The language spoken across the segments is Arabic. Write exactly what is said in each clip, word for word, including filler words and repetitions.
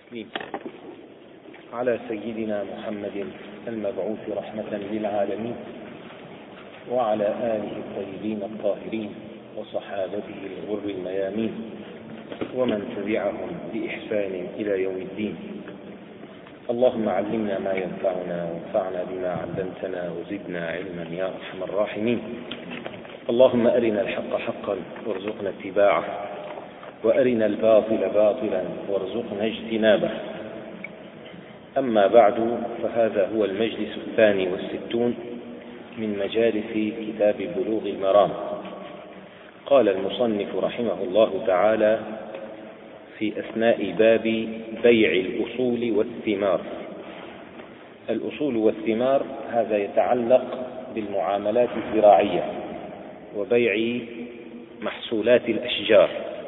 الرحيم على سيدنا محمد المبعوث رحمة للعالمين وعلى آله الطيبين الطاهرين وصحابته الغر الميامين ومن تبعهم بإحسان إلى يوم الدين. اللهم علمنا ما ينفعنا وانفعنا بما علمتنا وزدنا علما يا أرحم الراحمين. اللهم أرنا الحق حقا وارزقنا اتباعه وأرنا الباطل باطلا وارزقنا اجتنابه. أما بعد، فهذا هو المجلس الثاني والستون من مجالس كتاب بلوغ المرام. قال المصنف رحمه الله تعالى في أثناء باب بيع الأصول والثمار. الأصول والثمار هذا يتعلق بالمعاملات الزراعية وبيع محصولات الأشجار.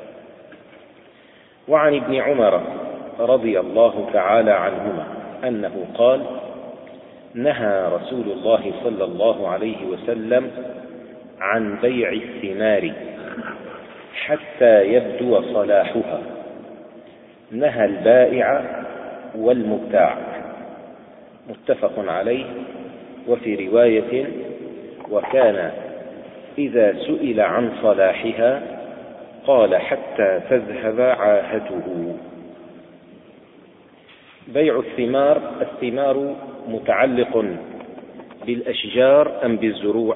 وعن ابن عمر رضي الله تعالى عنهما أنه قال: نهى رسول الله صلى الله عليه وسلم عن بيع الثمار حتى يبدو صلاحها، نهى البائع والمبتاع. متفق عليه. وفي رواية: وكان إذا سئل عن صلاحها قال حتى تذهب عاهته. بيع الثمار، الثمار متعلق بالأشجار أم بالزروع؟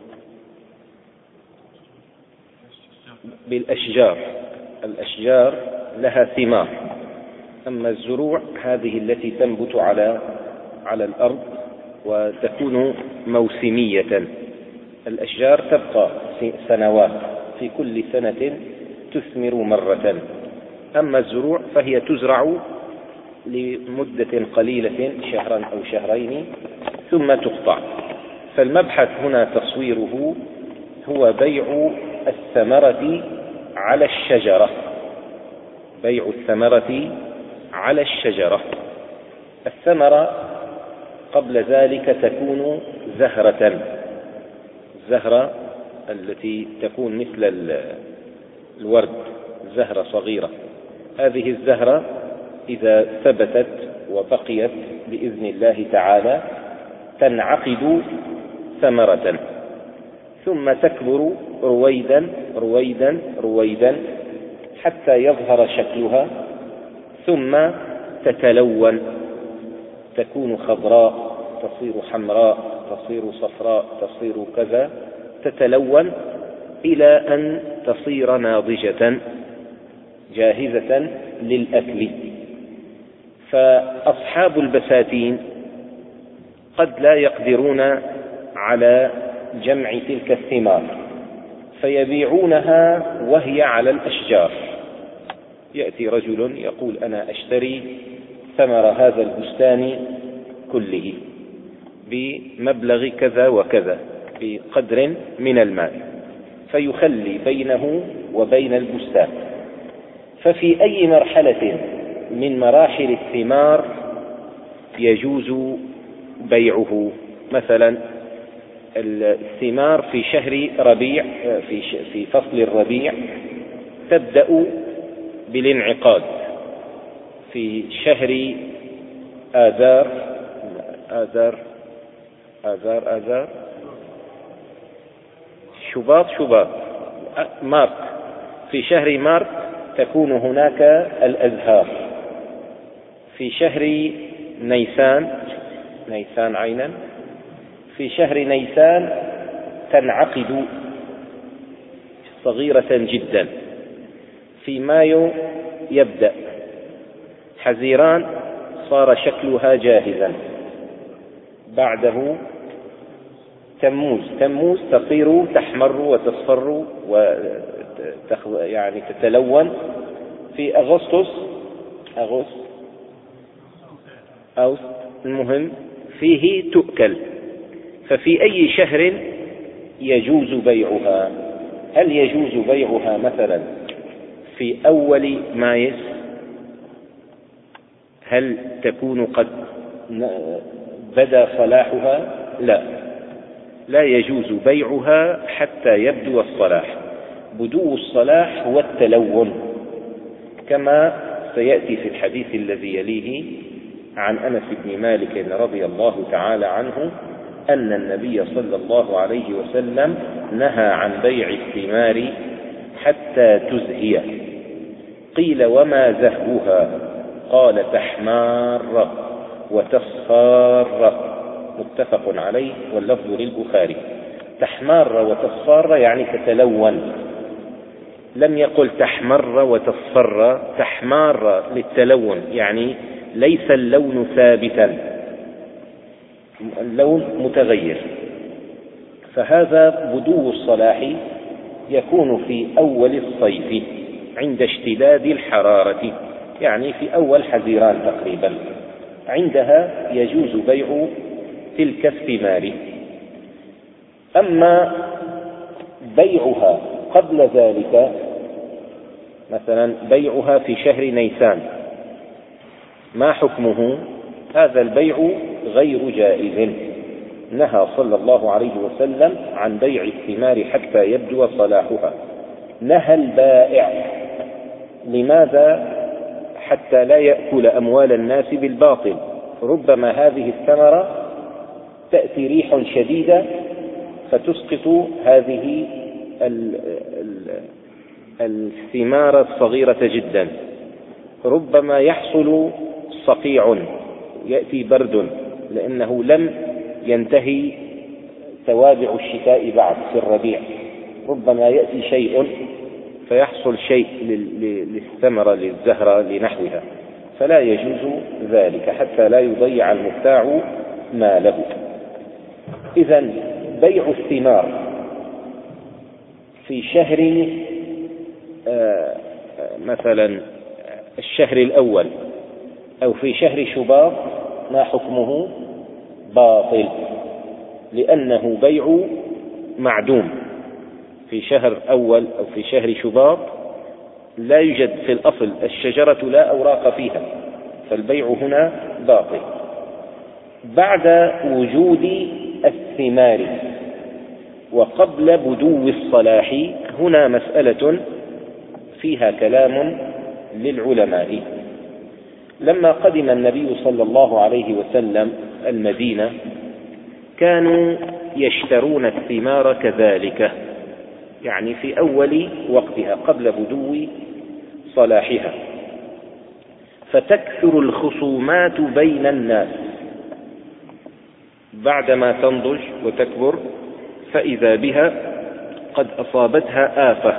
بالأشجار. الأشجار لها ثمار، أما الزروع هذه التي تنبت على على الأرض وتكون موسمية. الأشجار تبقى سنوات، في كل سنة تثمر مرة. أما الزروع فهي تزرع لمدة قليلة، شهرا أو شهرين، ثم تقطع. فالمبحث هنا تصويره هو بيع الثمرة على الشجرة. بيع الثمرة على الشجرة. الثمرة قبل ذلك تكون زهرة، الزهرة التي تكون مثل الورد، زهرة صغيرة. هذه الزهرة إذا ثبتت وبقيت بإذن الله تعالى تنعقد ثمرة، ثم تكبر رويدا رويدا رويدا حتى يظهر شكلها، ثم تتلون، تكون خضراء، تصير حمراء، تصير صفراء، تصير كذا، تتلون إلى أن تصير ناضجة جاهزة للأكل. فأصحاب البساتين قد لا يقدرون على جمع تلك الثمار فيبيعونها وهي على الأشجار. يأتي رجل يقول: أنا أشتري ثمر هذا البستان كله بمبلغ كذا وكذا بقدر من المال، فيخلي بينه وبين البستان. ففي أي مرحلة من مراحل الثمار يجوز بيعه؟ مثلا الثمار في شهر ربيع، في في فصل الربيع تبدأ بالانعقاد. في شهر آذار آذار آذار آذار شباط شباط مارت في شهر مارت تكون هناك الأزهار. في شهر نيسان نيسان عينا في شهر نيسان تنعقد صغيرة جدا. في مايو يبدأ حزيران، صار شكلها جاهزا. بعده تموز تموز تصير تحمر وتصفر وتخ... يعني تتلون. في أغسطس أغسطس أو المهم فيه تؤكل. ففي أي شهر يجوز بيعها؟ هل يجوز بيعها مثلا في أول مايس؟ هل تكون قد بدا صلاحها؟ لا، لا يجوز بيعها حتى يبدو الصلاح. بدو الصلاح هو التلون، كما سيأتي في الحديث الذي يليه عن أنس بن مالك رضي الله تعالى عنه أن النبي صلى الله عليه وسلم نهى عن بيع الثمار حتى تزهي. قيل وما زهوها؟ قال تحمار وتصفار، متفق عليه واللفظ للبخاري. تحمار وتصفار يعني تتلون، لم يقل تحمر وتصفر. تحمار للتلون يعني ليس اللون ثابتا، اللون متغير. فهذا بدو الصلاح يكون في أول الصيف عند اشتداد الحرارة، يعني في أول حزيران تقريبا، عندها يجوز بيع تلك الثمار. أما بيعها قبل ذلك، مثلا بيعها في شهر نيسان، ما حكمه؟ هذا البيع غير جائز. نهى صلى الله عليه وسلم عن بيع الثمار حتى يبدو صلاحها. نهى البائع، لماذا؟ حتى لا يأكل أموال الناس بالباطل. ربما هذه الثمرة تأتي ريح شديدة فتسقط هذه الثمار الصغيرة جدا. ربما يحصل صقيع، يأتي برد لأنه لم ينتهي توابع الشتاء بعد في الربيع. ربما يأتي شيء فيحصل شيء للثمرة للزهرة لنحوها، فلا يجوز ذلك حتى لا يضيع المبتاع ماله. إذن بيع الثمار في شهر آه مثلا الشهر الأول أو في شهر شباط ما حكمه؟ باطل، لأنه بيع معدوم. في شهر أول أو في شهر شباط لا يوجد في الأصل، الشجرة لا أوراق فيها، فالبيع هنا باطل. بعد وجود الثمار وقبل بدو الصلاح هنا مسألة فيها كلام للعلماء. لما قدم النبي صلى الله عليه وسلم المدينة كانوا يشترون الثمار كذلك، يعني في أول وقتها قبل بدو صلاحها، فتكثر الخصومات بين الناس بعدما تنضج وتكبر، فإذا بها قد أصابتها آفة،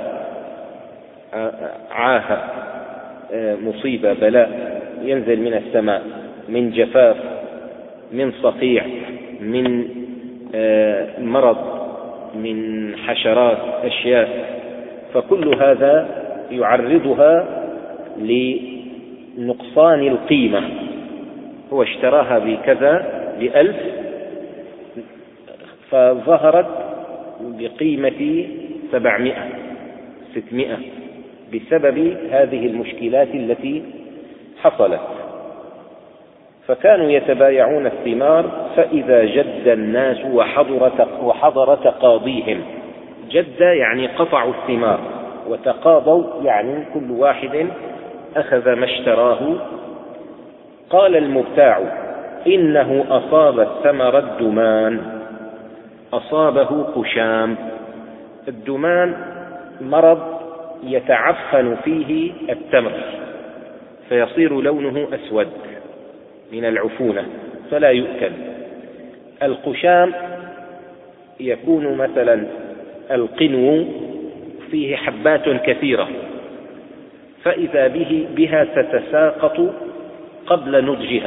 عاهة، مصيبة، بلاء ينزل من السماء، من جفاف، من صقيع، من مرض، من حشرات، أشياء. فكل هذا يعرضها لنقصان القيمة. هو اشتراها بكذا بألف فظهرت بقيمة سبعمائة ستمائة بسبب هذه المشكلات التي حصلت. فكانوا يتبايعون الثمار، فإذا جد الناس وحضر وحضر تقاضيهم. جد يعني قطعوا الثمار، وتقاضوا يعني كل واحد أخذ ما اشتراه. قال المبتاع إنه أصاب الثمر الدمان، أصابه قشام. الدمان مرض يتعفن فيه التمر فيصير لونه أسود من العفونة فلا يؤكل. القشام يكون مثلا القنو فيه حبات كثيرة، فإذا به بها تتساقط قبل نضجها،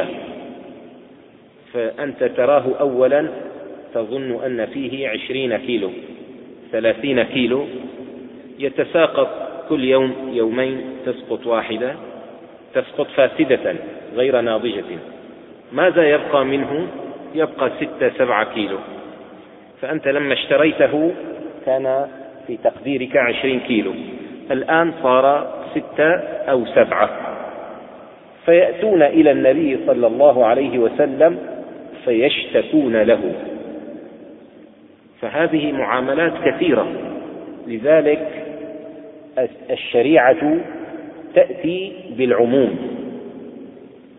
فأنت تراه أولا تظن أن فيه عشرين كيلو ثلاثين كيلو، يتساقط كل يوم يومين تسقط واحدة، تسقط فاسدة غير ناضجة. ماذا يبقى منه؟ يبقى ستة سبعة كيلو. فأنت لما اشتريته كان في تقديرك عشرين كيلو، الآن صار ستة أو سبعة. فيأتون إلى النبي صلى الله عليه وسلم فيشتكون له. فهذه معاملات كثيرة، لذلك الشريعة تأتي بالعموم،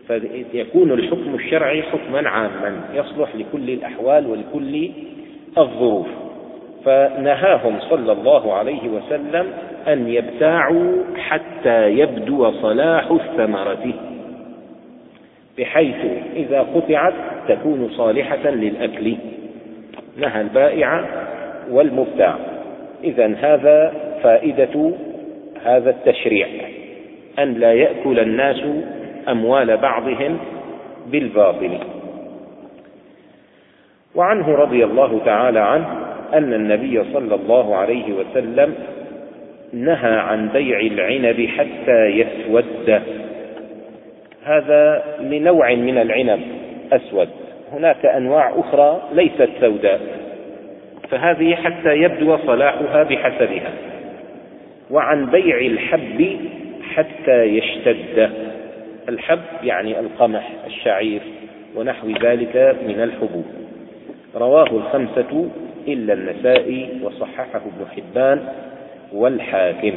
فيكون الحكم الشرعي حكما عاما يصلح لكل الأحوال ولكل الظروف. فنهاهم صلى الله عليه وسلم أن يبتاعوا حتى يبدو صلاح الثمرة، بحيث إذا قطعت تكون صالحة للأكل. نهى البائع والمبتاع. إذن هذا فائدة هذا التشريع، أن لا يأكل الناس أموال بعضهم بالباطل. وعنه رضي الله تعالى عنه أن النبي صلى الله عليه وسلم نهى عن بيع العنب حتى يسود. هذا لنوع من العنب أسود، هناك أنواع أخرى ليست سوداء، فهذه حتى يبدو صلاحها بحسبها. وعن بيع الحب حتى يشتد. الحب يعني القمح، الشعير ونحو ذلك من الحبوب. رواه الخمسة إلا النسائي وصححه ابن حبان والحاكم.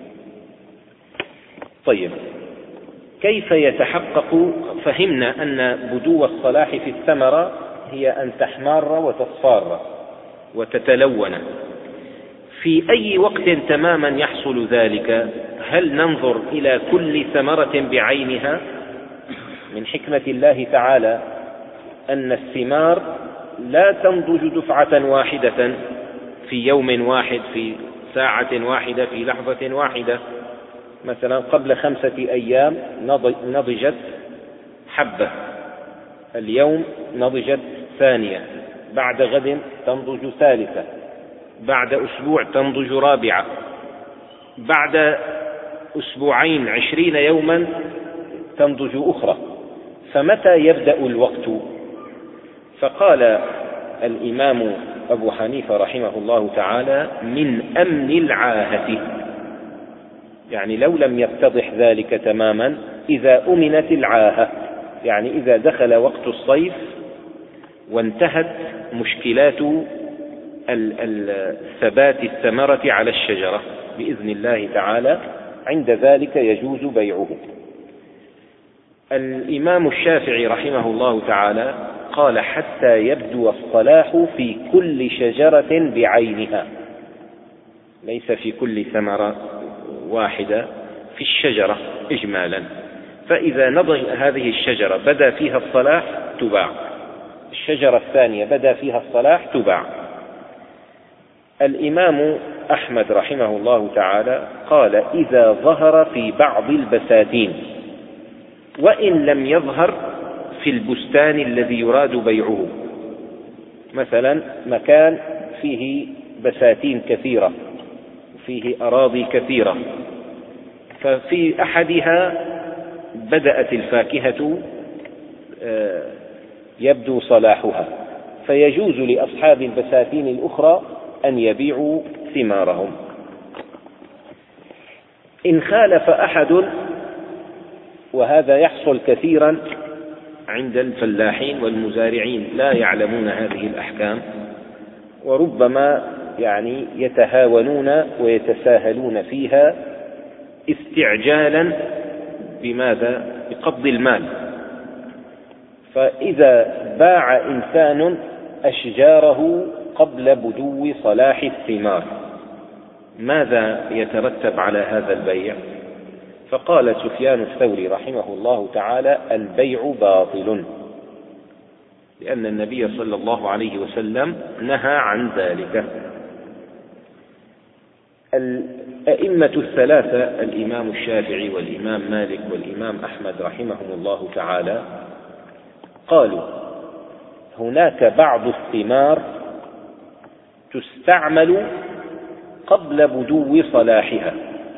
طيب، كيف يتحقق؟ فهمنا أن بدو الصلاح في الثمرة هي أن تحمار وتصفار وتتلون. في أي وقت تماما يحصل ذلك؟ هل ننظر إلى كل ثمرة بعينها؟ من حكمة الله تعالى أن الثمار لا تنضج دفعة واحدة في يوم واحد، في ساعة واحدة، في لحظة واحدة. مثلا قبل خمسة أيام نضجت حبة، اليوم نضجت ثانية، بعد غد تنضج ثالثة، بعد أسبوع تنضج رابعة، بعد أسبوعين عشرين يوما تنضج أخرى. فمتى يبدأ الوقت؟ فقال الإمام أبو حنيفة رحمه الله تعالى: من أمن العاهة. يعني لو لم يتضح ذلك تماما، إذا أمنت العاهة، يعني إذا دخل وقت الصيف وانتهت مشكلات ثبات الثمرة على الشجرة بإذن الله تعالى، عند ذلك يجوز بيعه. الإمام الشافعي رحمه الله تعالى قال: حتى يبدو الصلاح في كل شجرة بعينها، ليس في كل ثمرة واحدة، في الشجرة إجمالا. فإذا نضج هذه الشجرة بدا فيها الصلاح تباع، الشجرة الثانية بدا فيها الصلاح تباع. الإمام أحمد رحمه الله تعالى قال: إذا ظهر في بعض البساتين، وإن لم يظهر في البستان الذي يراد بيعه. مثلا مكان فيه بساتين كثيرة، فيه أراضي كثيرة، ففي أحدها بدأت الفاكهة يبدو صلاحها، فيجوز لأصحاب البساتين الأخرى أن يبيعوا ثمارهم. إن خالف أحد، وهذا يحصل كثيرا عند الفلاحين والمزارعين، لا يعلمون هذه الأحكام، وربما يعني يتهاونون ويتساهلون فيها استعجالا بماذا؟ بقبض المال. فإذا باع إنسان أشجاره قبل بدو صلاح الثمار، ماذا يترتب على هذا البيع؟ فقال سفيان الثوري رحمه الله تعالى: البيع باطل، لأن النبي صلى الله عليه وسلم نهى عن ذلك. الأئمة الثلاثة، الإمام الشافعي والإمام مالك والإمام أحمد رحمهم الله تعالى، قالوا: هناك بعض الثمار تستعمل قبل بدو صلاحها.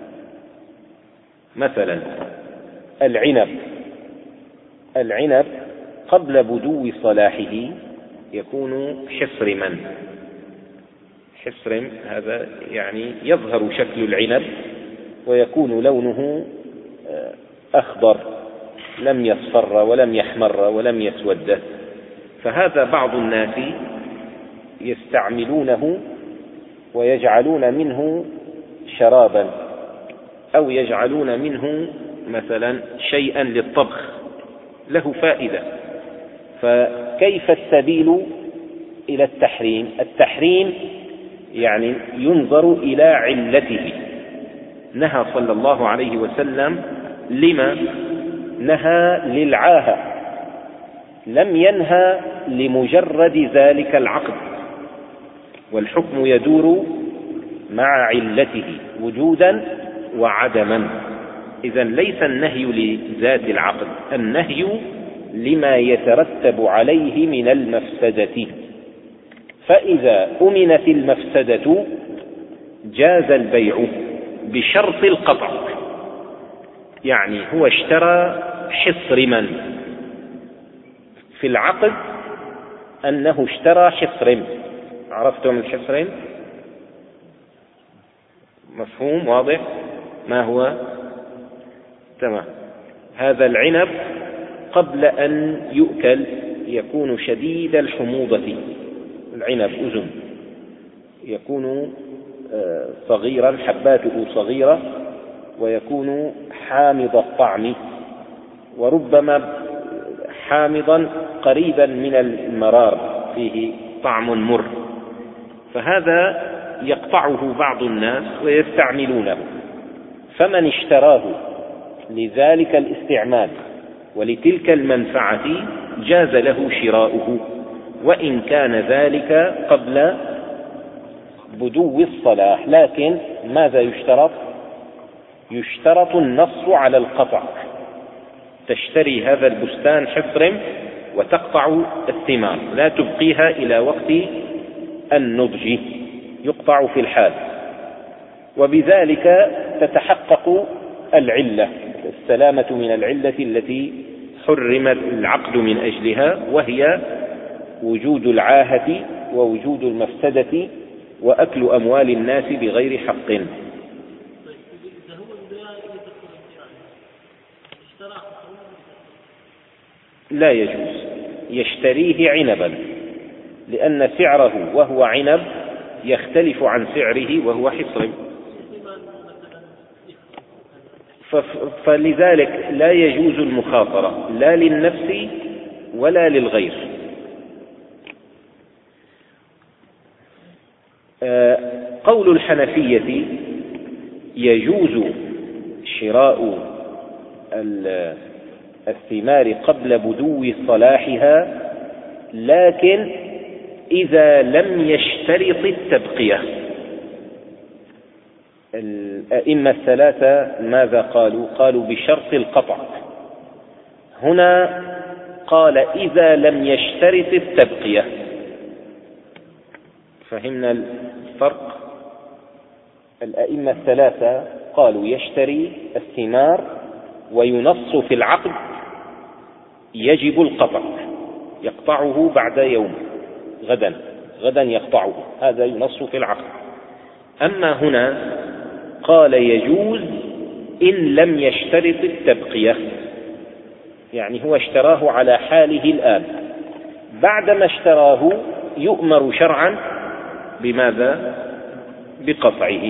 مثلا العنب، العنب قبل بدو صلاحه يكون حصرما. حصرم هذا يعني يظهر شكل العنب ويكون لونه أخضر، لم يصفر ولم يحمر ولم يسود. فهذا بعض الناس يستعملونه ويجعلون منه شرابا، أو يجعلون منه مثلا شيئا للطبخ، له فائدة. فكيف السبيل إلى التحريم؟ التحريم يعني ينظر إلى علته. نهى صلى الله عليه وسلم لما نهى للعاهة، لم ينهى لمجرد ذلك العقد، والحكم يدور مع علته وجودا وعدما. إذن ليس النهي لذات العقد، النهي لما يترتب عليه من المفسدة. فإذا أمنت المفسدة جاز البيع بشرط القطع. يعني هو اشترى حصرما، في العقد أنه اشترى حصرم. عرفتم الحصرم؟ مفهوم واضح؟ ما هو؟ تمام. هذا العنب قبل أن يؤكل يكون شديد الحموضة، العنب أذن يكون صغيرا، حباته صغيرة، ويكون حامض الطعم، وربما حامضا قريبا من المرار، فيه طعم مر. فهذا يقطعه بعض الناس ويستعملونه، فمن اشتراه لذلك الاستعمال ولتلك المنفعة جاز له شراؤه، وإن كان ذلك قبل بدو الصلاح. لكن ماذا يشترط؟ يشترط النص على القطع. تشتري هذا البستان حصرم وتقطع الثمار، لا تبقيها إلى وقت النضج، يقطع في الحال، وبذلك تتحقق العلة، السلامة من العلة التي حرم العقد من أجلها، وهي وجود العاهة ووجود المفسدة وأكل أموال الناس بغير حق. لا يجوز، يشتريه عنبا، لأن سعره وهو عنب يختلف عن سعره وهو حصر، فلذلك لا يجوز المخاطرة لا للنفس ولا للغير. قول الحنفية يجوز شراء الثمار قبل بدو صلاحها، لكن إذا لم يشترط التبقية. الأئمة الثلاثة ماذا قالوا؟ قالوا بشرط القطع. هنا قال إذا لم يشترط التبقية. فهمنا الفرق؟ الأئمة الثلاثة قالوا يشتري الثمار وينص في العقد يجب القطع، يقطعه بعد يوم، غدا غدا يقطعه، هذا ينص في العقد. أما هنا قال يجوز إن لم يشترط التبقية، يعني هو اشتراه على حاله الآن، بعدما اشتراه يؤمر شرعا بماذا؟ بقطعه،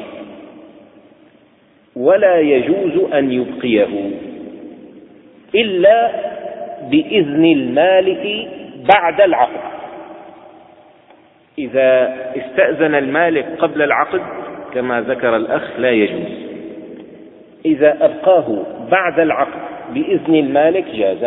ولا يجوز أن يبقيه إلا بإذن المالك بعد العقد. إذا استأذن المالك قبل العقد كما ذكر الأخ لا يجوز، إذا أبقاه بعد العقد بإذن المالك جازه.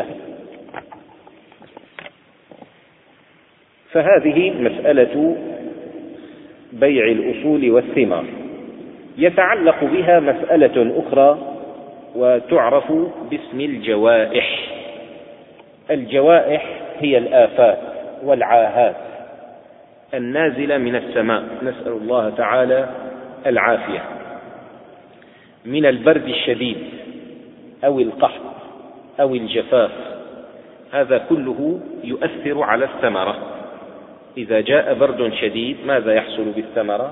فهذه مسألة بيع الأصول والثمار. يتعلق بها مسألة أخرى وتعرف باسم الجوائح. الجوائح هي الآفات والعاهات النازلة من السماء، نسأل الله تعالى العافية، من البرد الشديد أو القحط أو الجفاف، هذا كله يؤثر على الثمرة. إذا جاء برد شديد ماذا يحصل بالثمرة؟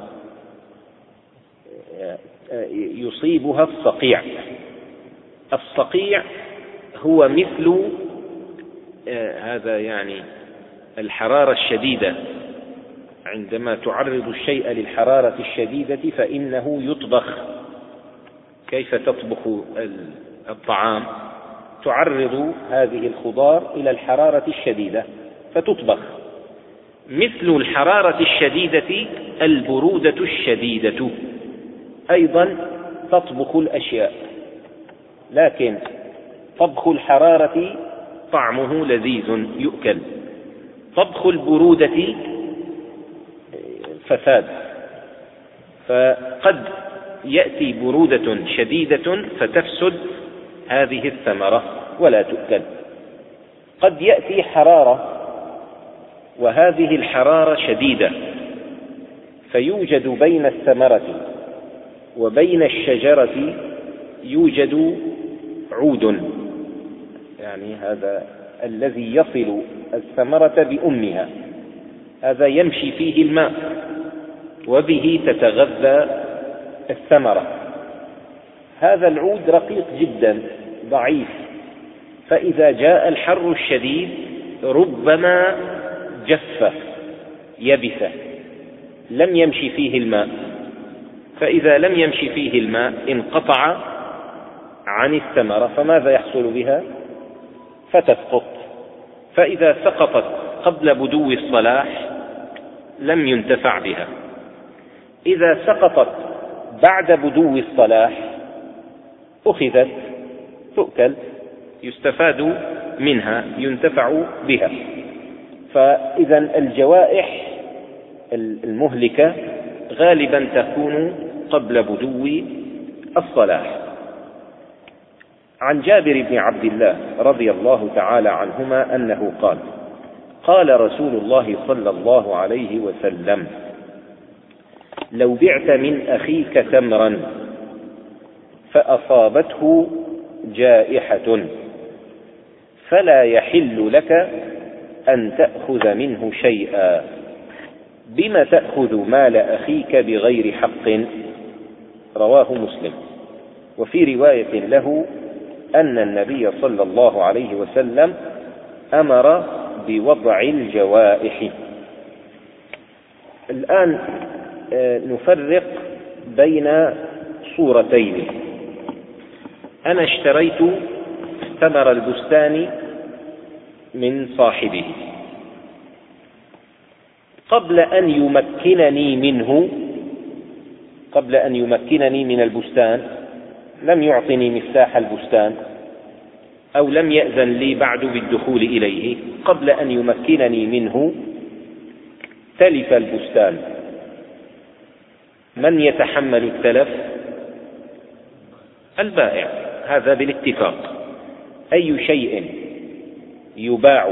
يصيبها الصقيع. الصقيع هو مثل هذا يعني الحرارة الشديدة، عندما تعرض الشيء للحرارة الشديدة فإنه يطبخ. كيف تطبخ الطعام؟ تعرض هذه الخضار إلى الحرارة الشديدة فتطبخ. مثل الحرارة الشديدة البرودة الشديدة، أيضا تطبخ الأشياء، لكن طبخ الحرارة طعمه لذيذ يؤكل، طبخ البرودة فساد. فقد يأتي برودة شديدة فتفسد هذه الثمرة ولا تؤكل. قد يأتي حرارة وهذه الحرارة شديدة فيوجد بين الثمرة وبين الشجرة يوجد عود، يعني هذا الذي يصل الثمرة بأمها، هذا يمشي فيه الماء وبه تتغذى الثمرة. هذا العود رقيق جدا ضعيف، فإذا جاء الحر الشديد ربما جف يبس، لم يمشي فيه الماء، فإذا لم يمشي فيه الماء انقطع عن الثمرة، فماذا يحصل بها؟ فتسقط. فإذا سقطت قبل بدو الصلاح لم ينتفع بها، إذا سقطت بعد بدو الصلاح أخذت تؤكل، يستفاد منها، ينتفع بها. فإذا الجوائح المهلكة غالبا تكون قبل بدو الصلاح. عن جابر بن عبد الله رضي الله تعالى عنهما أنه قال: قال رسول الله صلى الله عليه وسلم: لو بعت من أخيك تمرا فأصابته جائحة فلا يحل لك أن تأخذ منه شيئا، بم تأخذ مال أخيك بغير حق؟ رواه مسلم. وفي رواية له أن النبي صلى الله عليه وسلم أمر بوضع الجوائح. الآن نفرق بين صورتين. أنا اشتريت ثمر البستان من صاحبه، قبل أن يمكنني منه، قبل أن يمكنني من البستان، لم يعطني مفتاح البستان أو لم يأذن لي بعد بالدخول إليه، قبل أن يمكنني منه تلف البستان. من يتحمل التلف؟ البائع، هذا بالاتفاق. أي شيء يباع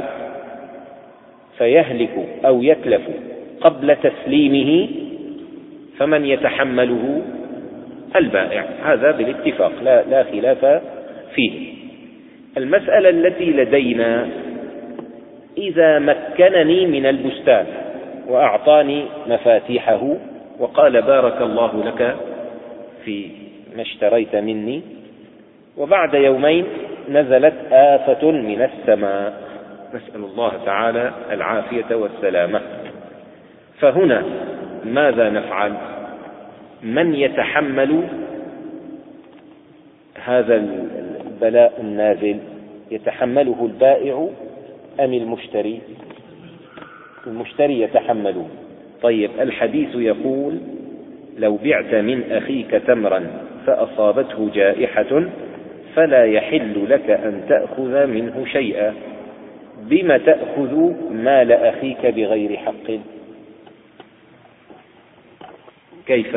فيهلك أو يتلف قبل تسليمه فمن يتحمله؟ البائع، هذا بالاتفاق، لا, لا خلاف فيه. المسألة التي لدينا: إذا مكنني من البستان وأعطاني مفاتيحه وقال: بارك الله لك في ما اشتريت مني، وبعد يومين نزلت آفة من السماء، نسأل الله تعالى العافية والسلامة، فهنا ماذا نفعل؟ من يتحمل هذا البلاء النازل؟ يتحمله البائع أم المشتري؟ المشتري يتحمله. طيب، الحديث يقول: لو بعت من أخيك تمرا فأصابته جائحة فلا يحل لك أن تأخذ منه شيئا، بم تأخذ مال أخيك بغير حق؟ كيف؟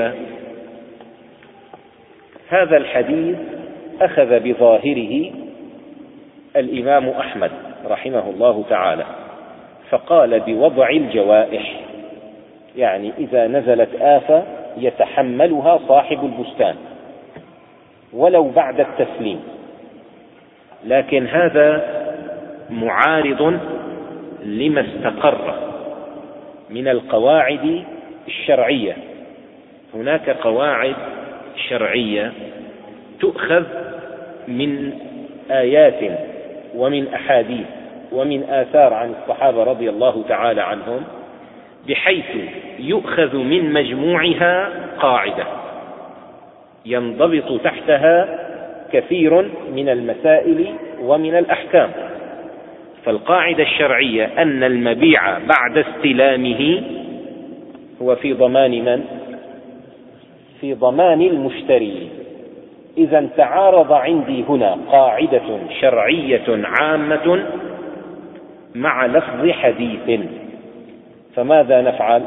هذا الحديث أخذ بظاهره الإمام أحمد رحمه الله تعالى، فقال بوضع الجوائح، يعني إذا نزلت آفة يتحملها صاحب البستان ولو بعد التسليم. لكن هذا معارض لما استقر من القواعد الشرعية. هناك قواعد شرعية تؤخذ من آيات ومن أحاديث ومن آثار عن الصحابة رضي الله تعالى عنهم، بحيث يؤخذ من مجموعها قاعدة ينضبط تحتها كثير من المسائل ومن الأحكام. فالقاعدة الشرعية أن المبيع بعد استلامه هو في ضمان من؟ في ضمان المشتري. إذا تعارض عندي هنا قاعدة شرعية عامة مع لفظ حديث، فماذا نفعل؟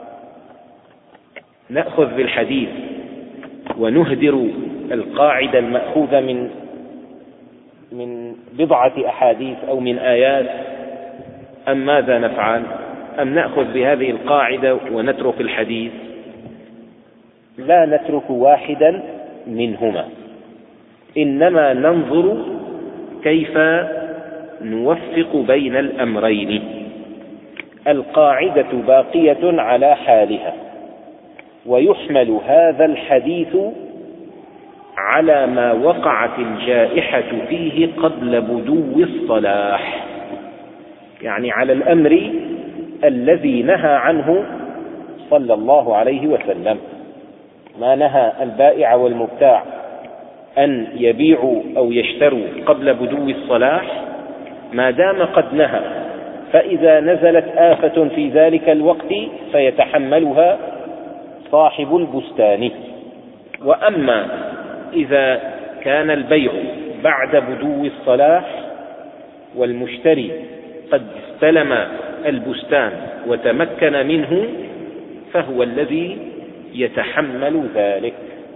نأخذ بالحديث ونهدر القاعدة المأخوذة من من بضعة أحاديث أو من آيات، أم ماذا نفعل؟ أم نأخذ بهذه القاعدة ونترك الحديث؟ لا نترك واحدا منهما، إنما ننظر كيف نوفق بين الأمرين. القاعدة باقية على حالها، ويحمل هذا الحديث على ما وقعت الجائحة فيه قبل بدو الصلاح، يعني على الأمر الذي نهى عنه صلى الله عليه وسلم. ما نهى البائع والمبتاع أن يبيعوا أو يشتروا قبل بدو الصلاح، ما دام قد نهى، فإذا نزلت آفة في ذلك الوقت فيتحملها صاحب البستان. وأما إذا كان البيع بعد بدو الصلاح والمشتري قد استلم البستان وتمكن منه، فهو الذي يتحمل ذلك.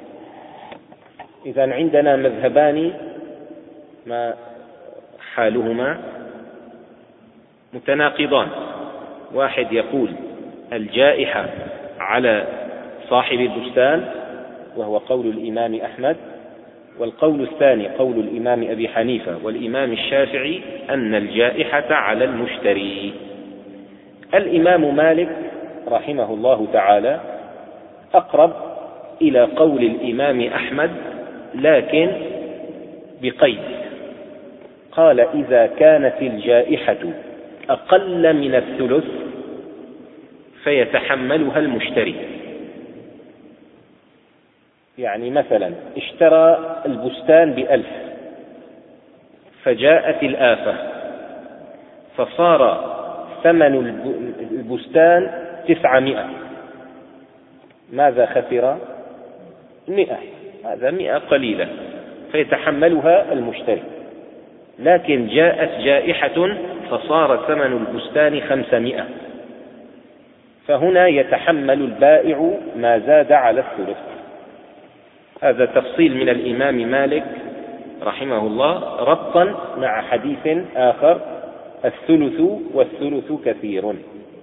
إذن عندنا مذهبان ما حالهما متناقضان. واحد يقول الجائحة على صاحب البستان، وهو قول الإمام أحمد، والقول الثاني قول الإمام أبي حنيفة والإمام الشافعي أن الجائحة على المشتري. الإمام مالك رحمه الله تعالى أقرب إلى قول الإمام أحمد، لكن بقيد. قال إذا كانت الجائحة أقل من الثلث فيتحملها المشتري. يعني مثلا اشترى البستان بألف، فجاءت الآفة فصار ثمن البستان تسعمائة، ماذا خسر؟ مئة. هذا مئة قليلة فيتحملها المشتري. لكن جاءت جائحة فصار ثمن البستان خمسمائة، فهنا يتحمل البائع ما زاد على الثلث. هذا تفصيل من الإمام مالك رحمه الله، ربطا مع حديث آخر الثلث والثلث كثير.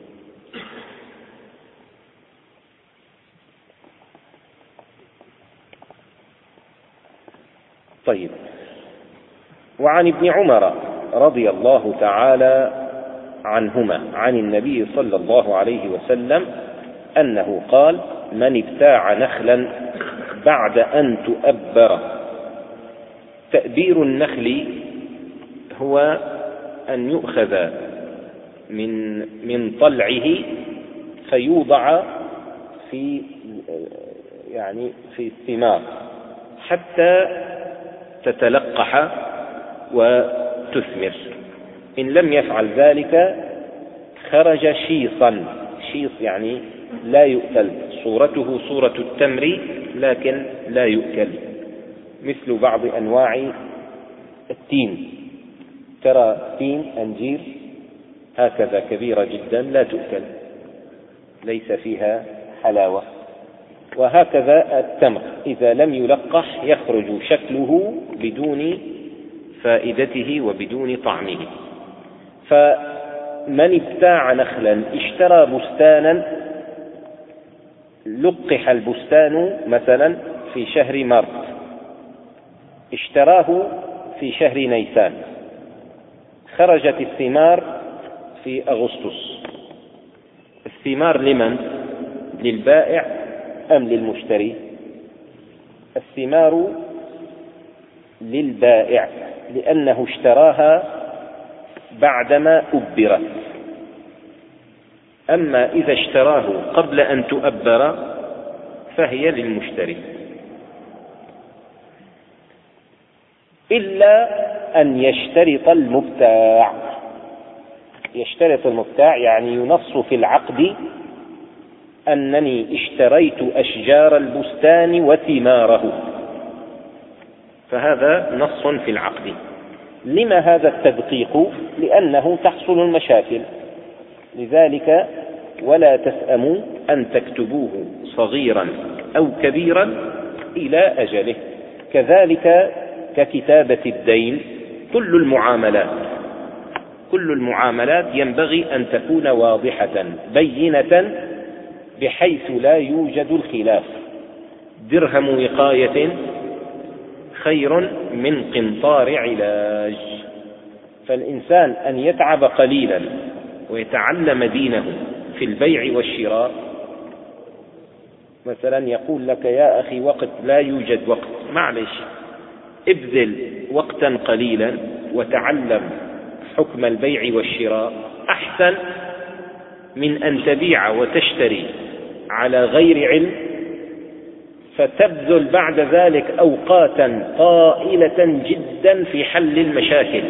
طيب. وعن ابن عمر رضي الله تعالى عنهما عن النبي صلى الله عليه وسلم أنه قال: من ابتاع نخلا بعد أن تؤبر. تأبير النخل هو أن يؤخذ من من طلعه فيوضع في يعني في الثمار حتى تتلقح وتثمر. إن لم يفعل ذلك خرج شيصا. شيص يعني لا يؤكل، صورته صورة التمر لكن لا يؤكل، مثل بعض أنواع التين. ترى تين أنجير هكذا كبيرة جدا لا تؤكل، ليس فيها حلاوة. وهكذا التمر إذا لم يلقح يخرج شكله بدون فائدته وبدون طعمه. فمن ابتاع نخلا، اشترى بستانا، لقح البستان مثلا في شهر مارس، اشتراه في شهر نيسان، خرجت الثمار في أغسطس. الثمار لمن؟ للبائع أم للمشتري؟ الثمار للبائع، لأنه اشتراها بعدما أبرت. أما إذا اشتراه قبل أن تؤبر فهي للمشتري. إلا أن يشترط المبتاع. يشترط المبتاع يعني ينص في العقد أنني اشتريت أشجار البستان وثماره، فهذا نص في العقد. لما هذا التدقيق؟ لأنه تحصل المشاكل. لذلك ولا تسأموا أن تكتبوه صغيرا أو كبيرا إلى أجله. كذلك ككتابة الدين، كل المعاملات كل المعاملات ينبغي أن تكون واضحة بينة بحيث لا يوجد الخلاف. درهم وقاية خير من قنطار علاج. فالإنسان أن يتعب قليلا ويتعلم دينه في البيع والشراء. مثلا يقول لك يا أخي وقت لا يوجد وقت، معلش ابذل وقتا قليلا وتعلم حكم البيع والشراء، أحسن من أن تبيع وتشتري على غير علم فتبذل بعد ذلك أوقاتا طائلة جدا في حل المشاكل.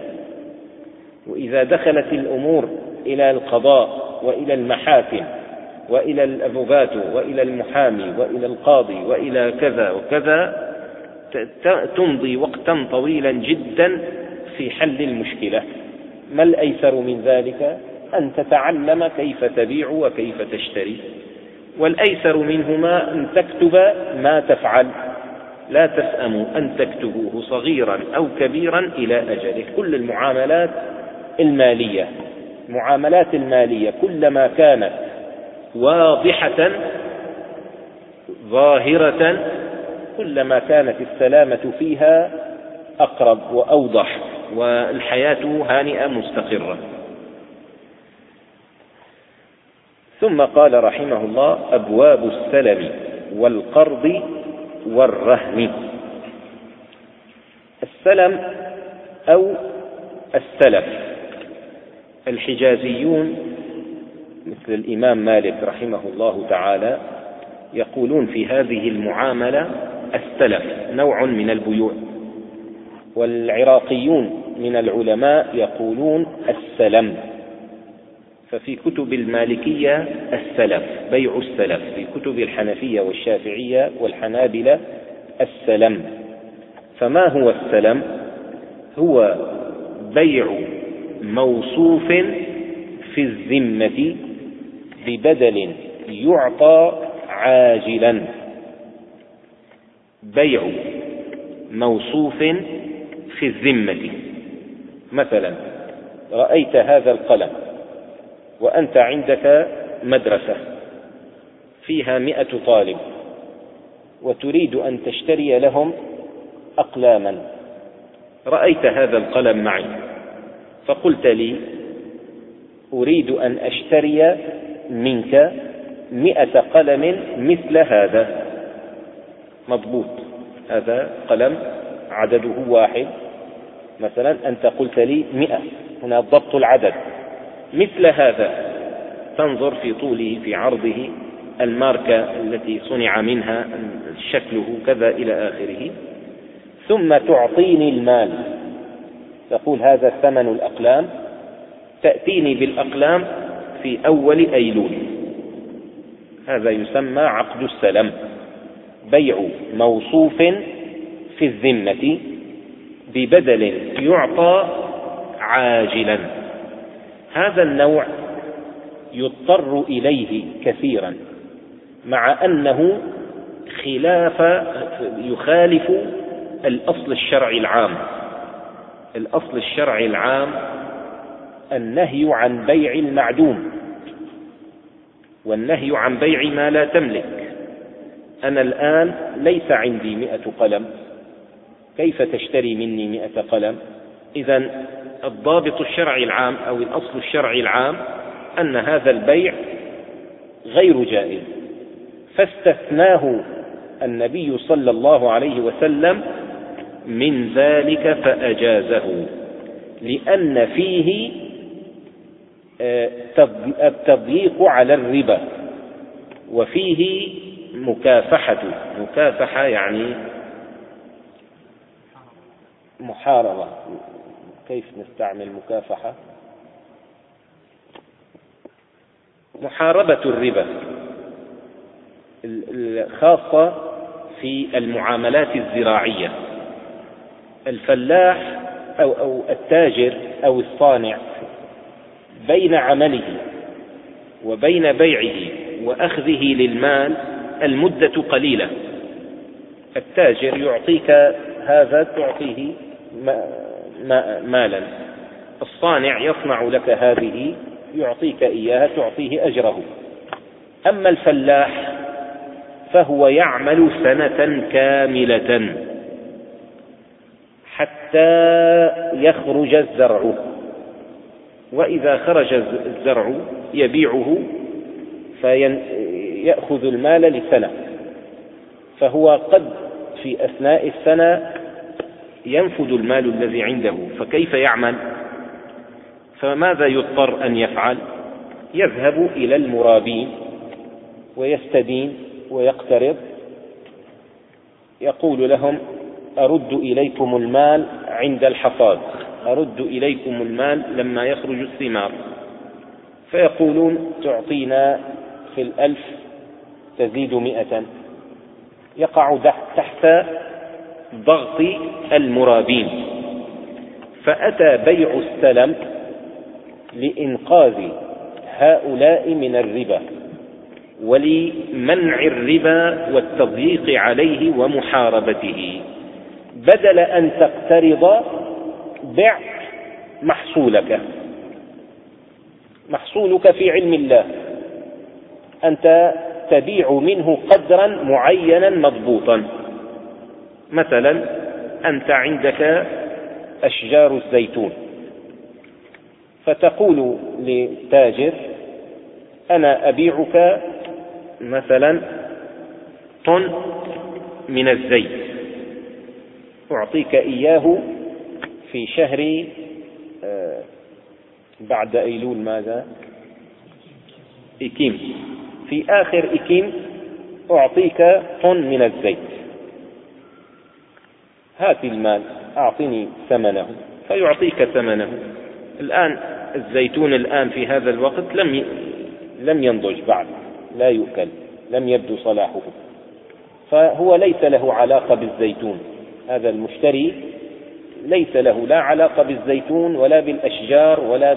وإذا دخلت الأمور إلى القضاء وإلى المحاكم وإلى الأفوكاتو وإلى المحامي وإلى القاضي وإلى كذا وكذا تمضي وقتا طويلا جدا في حل المشكلة. ما الأيسر من ذلك؟ أن تتعلم كيف تبيع وكيف تشتري. والأيسر منهما أن تكتب ما تفعل. لا تسأموا أن تكتبوه صغيرا أو كبيرا إلى أجله. كل المعاملات المالية معاملات المالية كلما كانت واضحة ظاهرة كلما كانت السلامة فيها أقرب وأوضح والحياة هانئة مستقرة. ثم قال رحمه الله: أبواب السلم والقرض والرهن. السلم أو السلف، الحجازيون مثل الإمام مالك رحمه الله تعالى يقولون في هذه المعاملة السلف نوع من البيوع، والعراقيون من العلماء يقولون السلم. ففي كتب المالكية السلف، بيع السلف. في كتب الحنفية والشافعية والحنابلة السلم. فما هو السلم؟ هو بيع موصوف في الذمة ببدل يعطى عاجلا. بيع موصوف في الذمة. مثلا رأيت هذا القلم وأنت عندك مدرسة فيها مئة طالب وتريد أن تشتري لهم أقلاما. رأيت هذا القلم معي فقلت لي أريد أن أشتري منك مئة قلم مثل هذا. مضبوط، هذا قلم عدده واحد، مثلا أنت قلت لي مئة، هنا ضبط العدد. مثل هذا تنظر في طوله في عرضه الماركة التي صنع منها شكله كذا إلى آخره، ثم تعطيني المال. تقول هذا ثمن الأقلام، تأتيني بالأقلام في أول أيلول. هذا يسمى عقد السلم، بيع موصوف في الذمة ببدل يعطى عاجلا. هذا النوع يضطر إليه كثيرا، مع أنه خلاف يخالف الأصل الشرعي العام. الأصل الشرعي العام النهي عن بيع المعدوم والنهي عن بيع ما لا تملك. أنا الآن ليس عندي مئة قلم، كيف تشتري مني مئة قلم؟ إذن الضابط الشرعي العام أو الأصل الشرعي العام أن هذا البيع غير جائز، فاستثناه النبي صلى الله عليه وسلم من ذلك فأجازه، لأن فيه التضييق على الربا وفيه مكافحة. مكافحة يعني محاربة، كيف نستعمل مكافحة؟ محاربة الربا الخاصة في المعاملات الزراعية. الفلاح أو, أو التاجر أو الصانع بين عمله وبين بيعه وأخذه للمال المدة قليلة. التاجر يعطيك هذا تعطيه مالا، الصانع يصنع لك هذه يعطيك إياها تعطيه أجره. أما الفلاح فهو يعمل سنة كاملة حتى يخرج الزرع، وإذا خرج الزرع يبيعه فيأخذ المال لسنة، فهو قد في أثناء السنة ينفذ المال الذي عنده، فكيف يعمل؟ فماذا يضطر أن يفعل؟ يذهب إلى المرابين ويستدين ويقترض، يقول لهم أرد إليكم المال عند الحصاد، أرد إليكم المال لما يخرج الثمار، فيقولون تعطينا في الألف تزيد مئة، يقع تحت ضغط المرابين. فأتى بيع السلم لإنقاذ هؤلاء من الربا ولمنع الربا والتضييق عليه ومحاربته. بدل أن تقترض بع محصولك، محصولك في علم الله، أنت تبيع منه قدرا معينا مضبوطا. مثلا أنت عندك أشجار الزيتون، فتقول لتاجر أنا أبيعك مثلا طن من الزيت، أعطيك إياه في شهر بعد أيلول ماذا؟ إكيم، في آخر إكيم أعطيك طن من الزيت، هات المال أعطني ثمنه، فيعطيك ثمنه. الآن الزيتون الآن في هذا الوقت لم لم ينضج بعد، لا يؤكل، لم يبدو صلاحه، فهو ليس له علاقة بالزيتون، هذا المشتري ليس له لا علاقة بالزيتون ولا بالأشجار ولا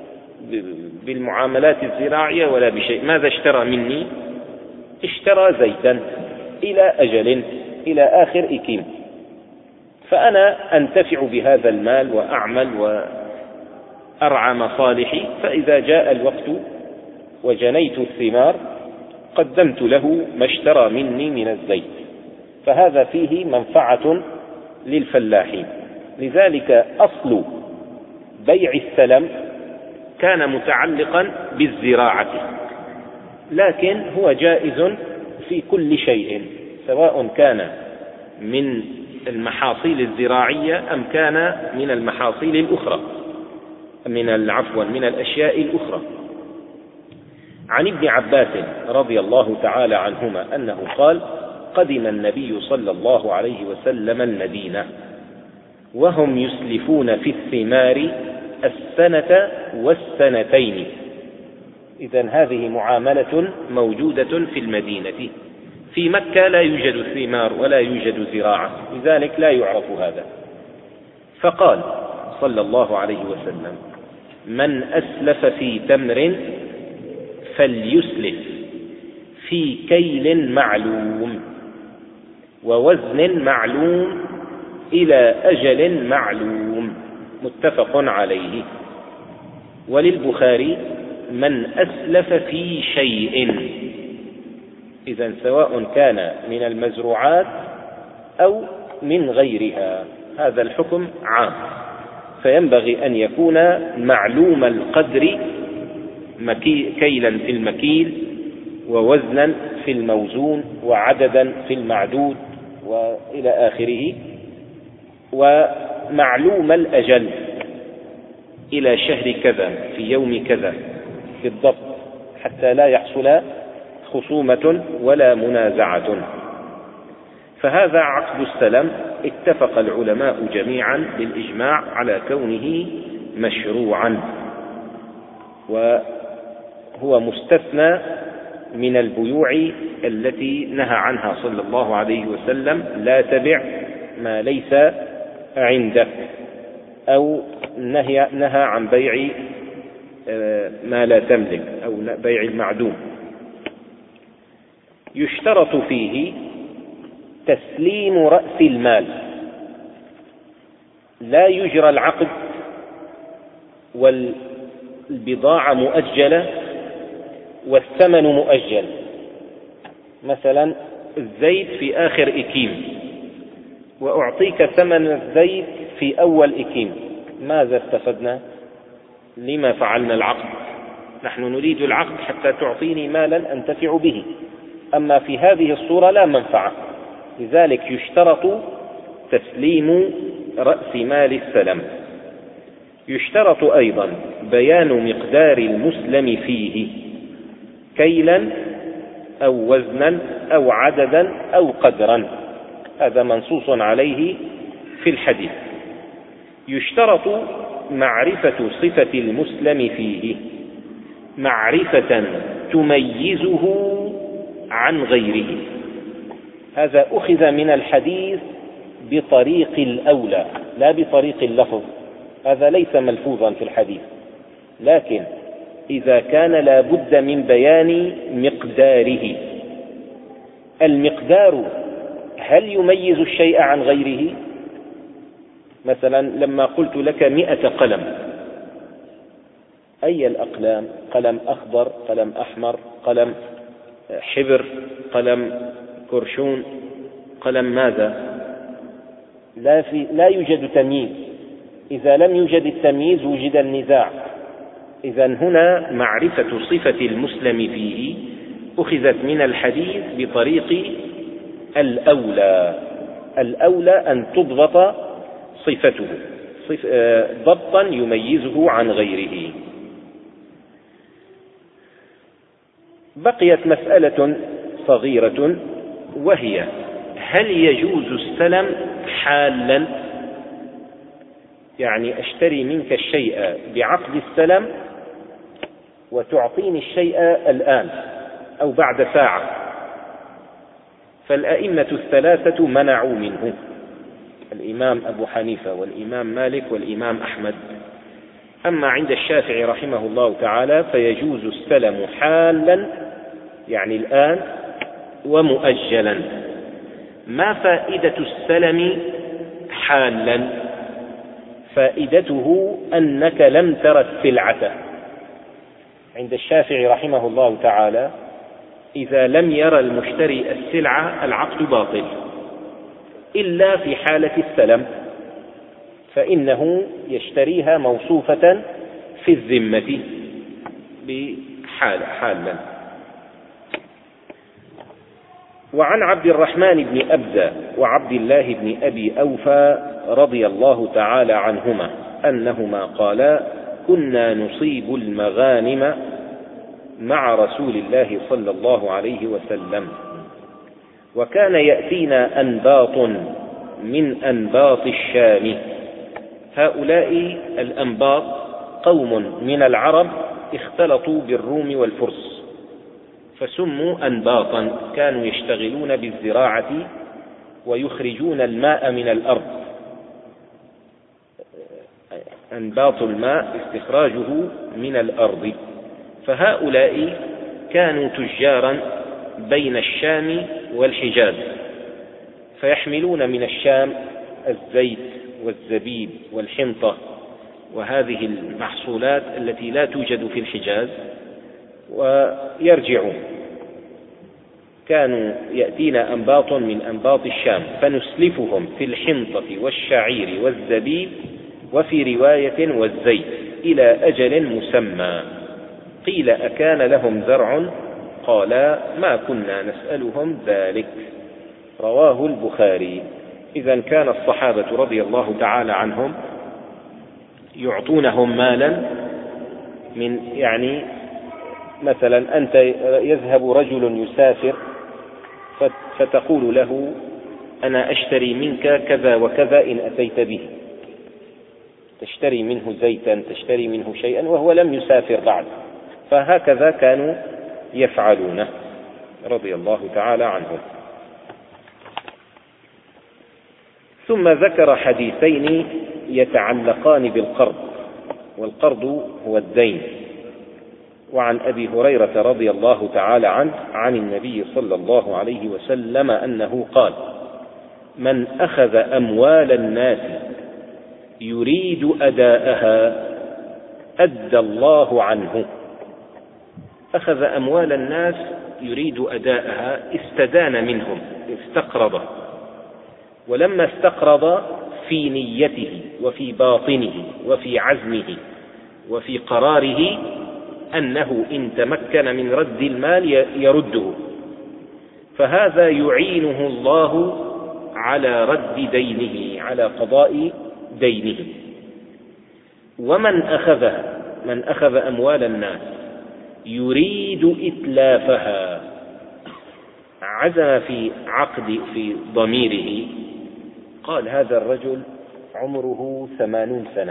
بالمعاملات الزراعية ولا بشيء. ماذا اشترى مني؟ اشترى زيتا إلى أجل، إلى آخر إكيم، فأنا أنتفع بهذا المال وأعمل وأرعى مصالحي، فإذا جاء الوقت وجنيت الثمار قدمت له ما اشترى مني من الزيت، فهذا فيه منفعة للفلاحين. لذلك أصل بيع السلم كان متعلقا بالزراعة، لكن هو جائز في كل شيء، سواء كان من المحاصيل الزراعية أم كان من المحاصيل الأخرى، من العفو من الأشياء الأخرى. عن ابن عباس رضي الله تعالى عنهما أنه قال: قدم النبي صلى الله عليه وسلم المدينة وهم يسلفون في الثمار السنة والسنتين. إذن هذه معاملة موجودة في المدينة. في مكة لا يوجد الثمار ولا يوجد زراعة، لذلك لا يعرف هذا. فقال صلى الله عليه وسلم: من أسلف في تمر فليسلف في كيل معلوم ووزن معلوم إلى أجل معلوم، متفق عليه. وللبخاري: من أسلف في شيء. إذن سواء كان من المزروعات أو من غيرها، هذا الحكم عام، فينبغي أن يكون معلوم القدر، كيلا في المكيل ووزنا في الموزون وعددا في المعدود وإلى آخره، ومعلوم الأجل إلى شهر كذا في يوم كذا بالضبط، حتى لا يحصل خصومة ولا منازعة. فهذا عقد السلم اتفق العلماء جميعا بالإجماع على كونه مشروعا، وهو مستثنى من البيوع التي نهى عنها صلى الله عليه وسلم: لا تبع ما ليس عندك، أو نهى, نهى عن بيع ما لا تملك، أو بيع المعدوم. يشترط فيه تسليم رأس المال، لا يجرى العقد والبضاعة مؤجلة والثمن مؤجل. مثلا الزيت في آخر إكيم وأعطيك ثمن الزيت في أول إكيم، ماذا استفدنا؟ لما فعلنا العقد؟ نحن نريد العقد حتى تعطيني مالا أنتفع به، أما في هذه الصورة لا منفعة. لذلك يشترط تسليم رأس مال السلم. يشترط أيضا بيان مقدار المسلم فيه، كيلا أو وزنا أو عددا أو قدرا، هذا منصوص عليه في الحديث. يشترط معرفة صفة المسلم فيه، معرفة تميزه عن غيره. هذا أخذ من الحديث بطريق الأولى لا بطريق اللفظ، هذا ليس ملفوظا في الحديث، لكن إذا كان لا بد من بيان مقداره. المقدار هل يميز الشيء عن غيره؟ مثلا لما قلت لك مئة قلم، أي الأقلام؟ قلم أخضر، قلم أحمر، قلم حبر، قلم كرشون، قلم ماذا؟ لا, في لا يوجد تمييز. إذا لم يوجد التمييز وجد النزاع. إذا هنا معرفة صفة المسلم فيه أخذت من الحديث بطريق الأولى. الأولى أن تضبط صفته ضبطا يميزه عن غيره. بقيت مسألة صغيرة، وهي: هل يجوز السلم حالا؟ يعني أشتري منك الشيء بعقد السلم وتعطيني الشيء الآن أو بعد ساعة. فالأئمة الثلاثة منعوا منه، الإمام أبو حنيفة والإمام مالك والإمام أحمد. أما عند الشافعي رحمه الله تعالى فيجوز السلم حالا، يعني الآن، ومؤجلا. ما فائدة السلم حالا؟ فائدته أنك لم تر السلعة. عند الشافعي رحمه الله تعالى إذا لم يرى المشتري السلعة العقد باطل، إلا في حالة السلم، فإنه يشتريها موصوفة في الذمة بحال حالا. وعن عبد الرحمن بن أبزة وعبد الله بن أبي أوفى رضي الله تعالى عنهما أنهما قالا: كنا نصيب المغانم مع رسول الله صلى الله عليه وسلم، وكان يأتينا أنباط من أنباط الشام. هؤلاء الأنباط قوم من العرب اختلطوا بالروم والفرس فسموا أنباطا، كانوا يشتغلون بالزراعة ويخرجون الماء من الأرض. أنباط الماء استخراجه من الأرض. فهؤلاء كانوا تجارا بين الشام والحجاز، فيحملون من الشام الزيت والزبيب والحنطة وهذه المحصولات التي لا توجد في الحجاز ويرجعون. كانوا يأتينا أنباط من أنباط الشام فنسلفهم في الحنطة والشعير والزبيب، وفي رواية والزيت، إلى أجل مسمى. قيل: أكان لهم زرع؟ قالا: ما كنا نسألهم ذلك. رواه البخاري. إذن كان الصحابة رضي الله تعالى عنهم يعطونهم مالا من، يعني مثلا أنت يذهب رجل يسافر فتقول له: أنا أشتري منك كذا وكذا إن أتيت به، تشتري منه زيتا، تشتري منه شيئا وهو لم يسافر بعد. فهكذا كانوا يفعلونه رضي الله تعالى عنهم. ثم ذكر حديثين يتعلقان بالقرض، والقرض هو الدين. وعن أبي هريرة رضي الله تعالى عنه عن النبي صلى الله عليه وسلم أنه قال: من أخذ أموال الناس يريد أداءها أدى الله عنه. أخذ أموال الناس يريد أداءها، استدان منهم، استقرض، ولما استقرض في نيته وفي باطنه وفي عزمه وفي قراره أنه إن تمكن من رد المال يرده، فهذا يعينه الله على رد دينه، على قضاء دينه. ومن أخذها، من أخذ أموال الناس يريد إتلافها، عزم في عقد في ضميره، قال: هذا الرجل عمره ثمانون سنة،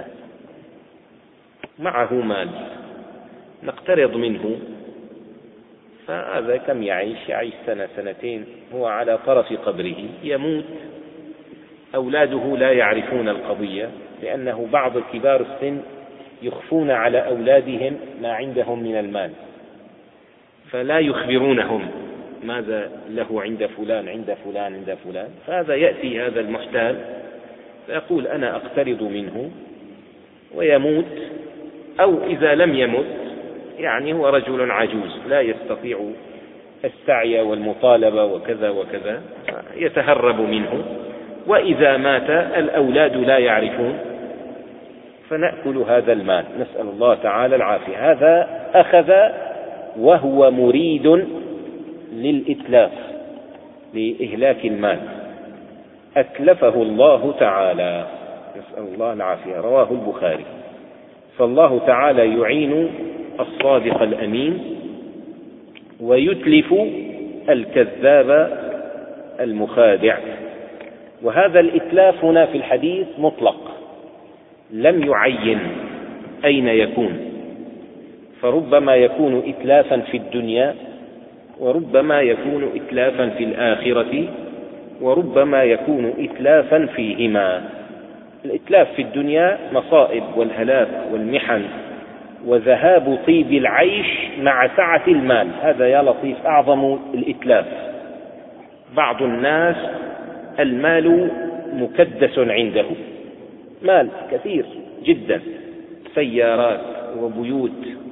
معه مال، نقترض منه، فهذا كم يعيش؟ يعيش سنة سنتين، هو على طرف قبره، يموت، أولاده لا يعرفون القضية، لأنه بعض كبار السن يخفون على أولادهم ما عندهم من المال، فلا يخبرونهم ماذا له عند فلان عند فلان عند فلان. فهذا يأتي هذا المحتال فيقول: أنا أقترض منه، ويموت، أو إذا لم يمت يعني هو رجل عجوز لا يستطيع السعي والمطالبة وكذا وكذا، يتهرب منه. وإذا مات الأولاد لا يعرفون، فنأكل هذا المال، نسأل الله تعالى العافية. هذا أخذ وهو مريد للإتلاف، لإهلاك المال، أتلفه الله تعالى، نسأل الله العافية. رواه البخاري. فالله تعالى يعين الصادق الأمين ويتلف الكذاب المخادع. وهذا الإتلاف هنا في الحديث مطلق، لم يعين أين يكون، فربما يكون إتلافا في الدنيا، وربما يكون إتلافا في الآخرة، وربما يكون إتلافا فيهما. الإتلاف في الدنيا مصائب والهلاك والمحن وذهاب طيب العيش مع سعة المال، هذا يا لطيف أعظم الإتلاف. بعض الناس المال مكدس عنده، مال كثير جدا، سيارات وبيوت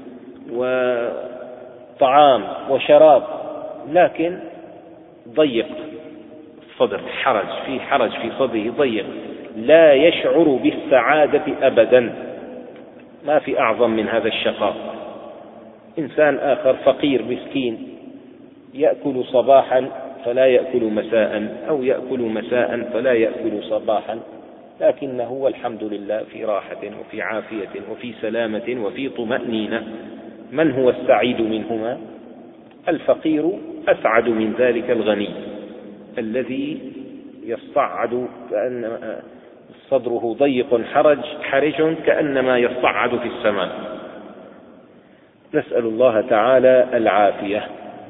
وطعام وشراب، لكن ضيق الصدر، حرج في حرج في صدره، ضيق، لا يشعر بالسعادة أبدا. ما في أعظم من هذا الشقاء. إنسان آخر فقير مسكين، يأكل صباحا فلا يأكل مساء، أو يأكل مساء فلا يأكل صباحا، لكنه والحمد لله في راحة وفي عافية وفي سلامة وفي طمأنينة. من هو السعيد منهما؟ الفقير أسعد من ذلك الغني الذي يصعد كأن صدره ضيق حرج حرج كأنما يصعد في السماء. نسأل الله تعالى العافية.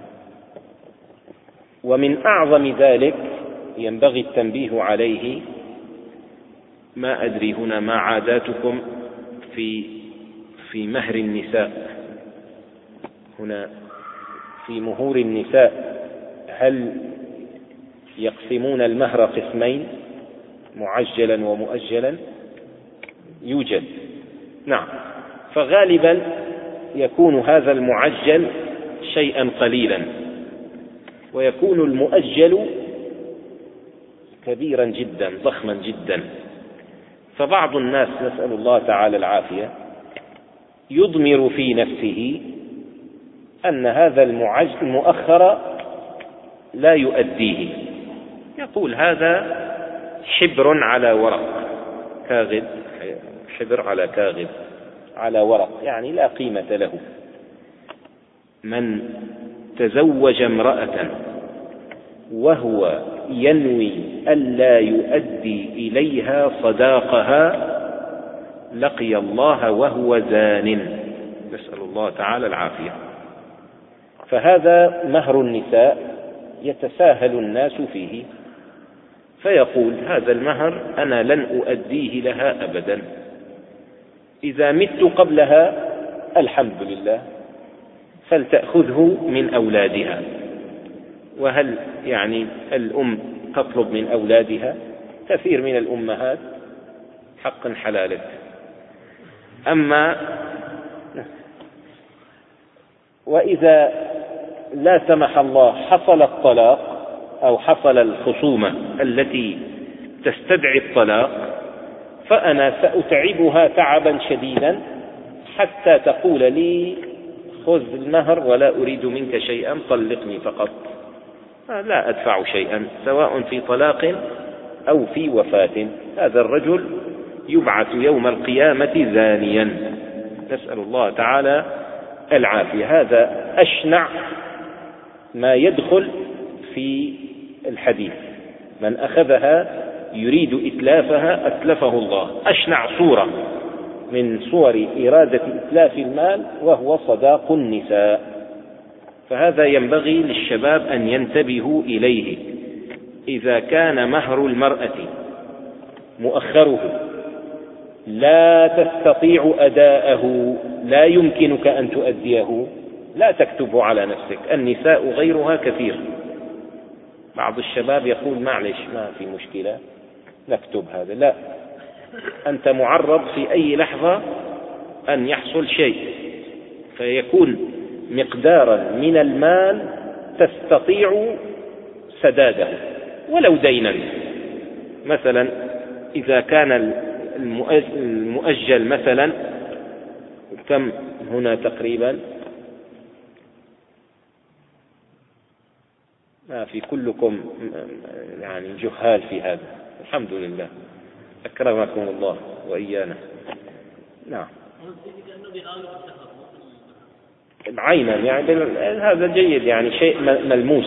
ومن أعظم ذلك ينبغي التنبيه عليه، ما أدري هنا ما عاداتكم في في مهر النساء، هنا في مهور النساء، هل يقسمون المهر قسمين، معجلا ومؤجلا؟ يوجد، نعم. فغالبا يكون هذا المعجل شيئا قليلا، ويكون المؤجل كبيرا جدا ضخما جدا. فبعض الناس نسأل الله تعالى العافية يضمر في نفسه أن هذا المعجل المؤخر لا يؤديه، يقول هذا حبر على ورق، كاغد، حبر على كاغد على ورق، يعني لا قيمة له. من تزوج امرأة وهو ينوي ألا يؤدي إليها صداقها لقي الله وهو زان، نسأل الله تعالى العافية. فهذا مهر النساء يتساهل الناس فيه، فيقول هذا المهر أنا لن أؤديه لها أبدا، إذا مت قبلها الحمد لله فلتأخذه من أولادها. وهل يعني الأم تطلب من أولادها؟ كثير من الأمهات حق حلالك. أما وإذا لا سمح الله حصل الطلاق أو حصل الخصومة التي تستدعي الطلاق، فأنا سأتعبها تعبا شديدا حتى تقول لي خذ المهر ولا أريد منك شيئا، طلقني فقط، لا أدفع شيئا، سواء في طلاق أو في وفاة. هذا الرجل يبعث يوم القيامة زانيا، نسأل الله تعالى العافية. هذا أشنع ما يدخل في الحديث، من أخذها يريد إتلافها أتلفه الله. أشنع صورة من صور إرادة إتلاف المال وهو صداق النساء. فهذا ينبغي للشباب أن ينتبهوا إليه. إذا كان مهر المرأة مؤخره لا تستطيع أداءه، لا يمكنك أن تؤديه، لا تكتبه على نفسك. النساء غيرها كثير. بعض الشباب يقول معلش ما في مشكلة نكتب هذا، لا، أنت معرض في أي لحظة أن يحصل شيء، فيكون مقدارا من المال تستطيع سداده ولو دينا. مثلا إذا كان المؤجل مثلا كم هنا تقريبا، ما في كلكم يعني جهال في هذا، الحمد لله أكرمكم الله وإيانا. نعم عينا يعني هذا جيد، يعني شيء ملموس.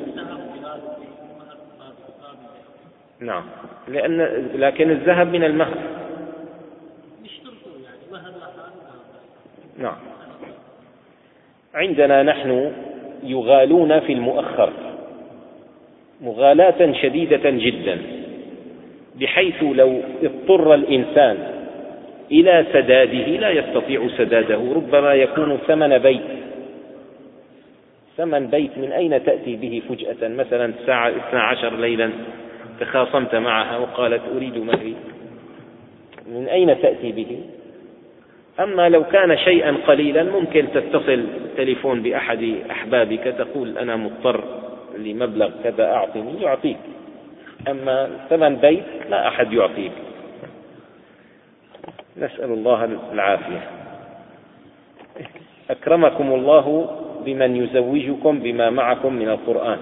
نعم، لأن لكن الذهب من المهر. نعم، عندنا نحن يغالون في المؤخر مغالاة شديدة جدا، بحيث لو اضطر الإنسان إلى سداده لا يستطيع سداده. ربما يكون ثمن بيت، ثمن بيت من أين تأتي به فجأة؟ مثلا الساعة اثنا عشر ليلا تخاصمت معها وقالت أريد مهري، من أين تأتي به؟ أما لو كان شيئا قليلا ممكن تتصل تليفون بأحد أحبابك تقول أنا مضطر لمبلغ كذا أعطني، يعطيك. أما ثمن بيت لا أحد يعطيك، نسأل الله العافية. أكرمكم الله بمن يزوجكم بما معكم من القرآن.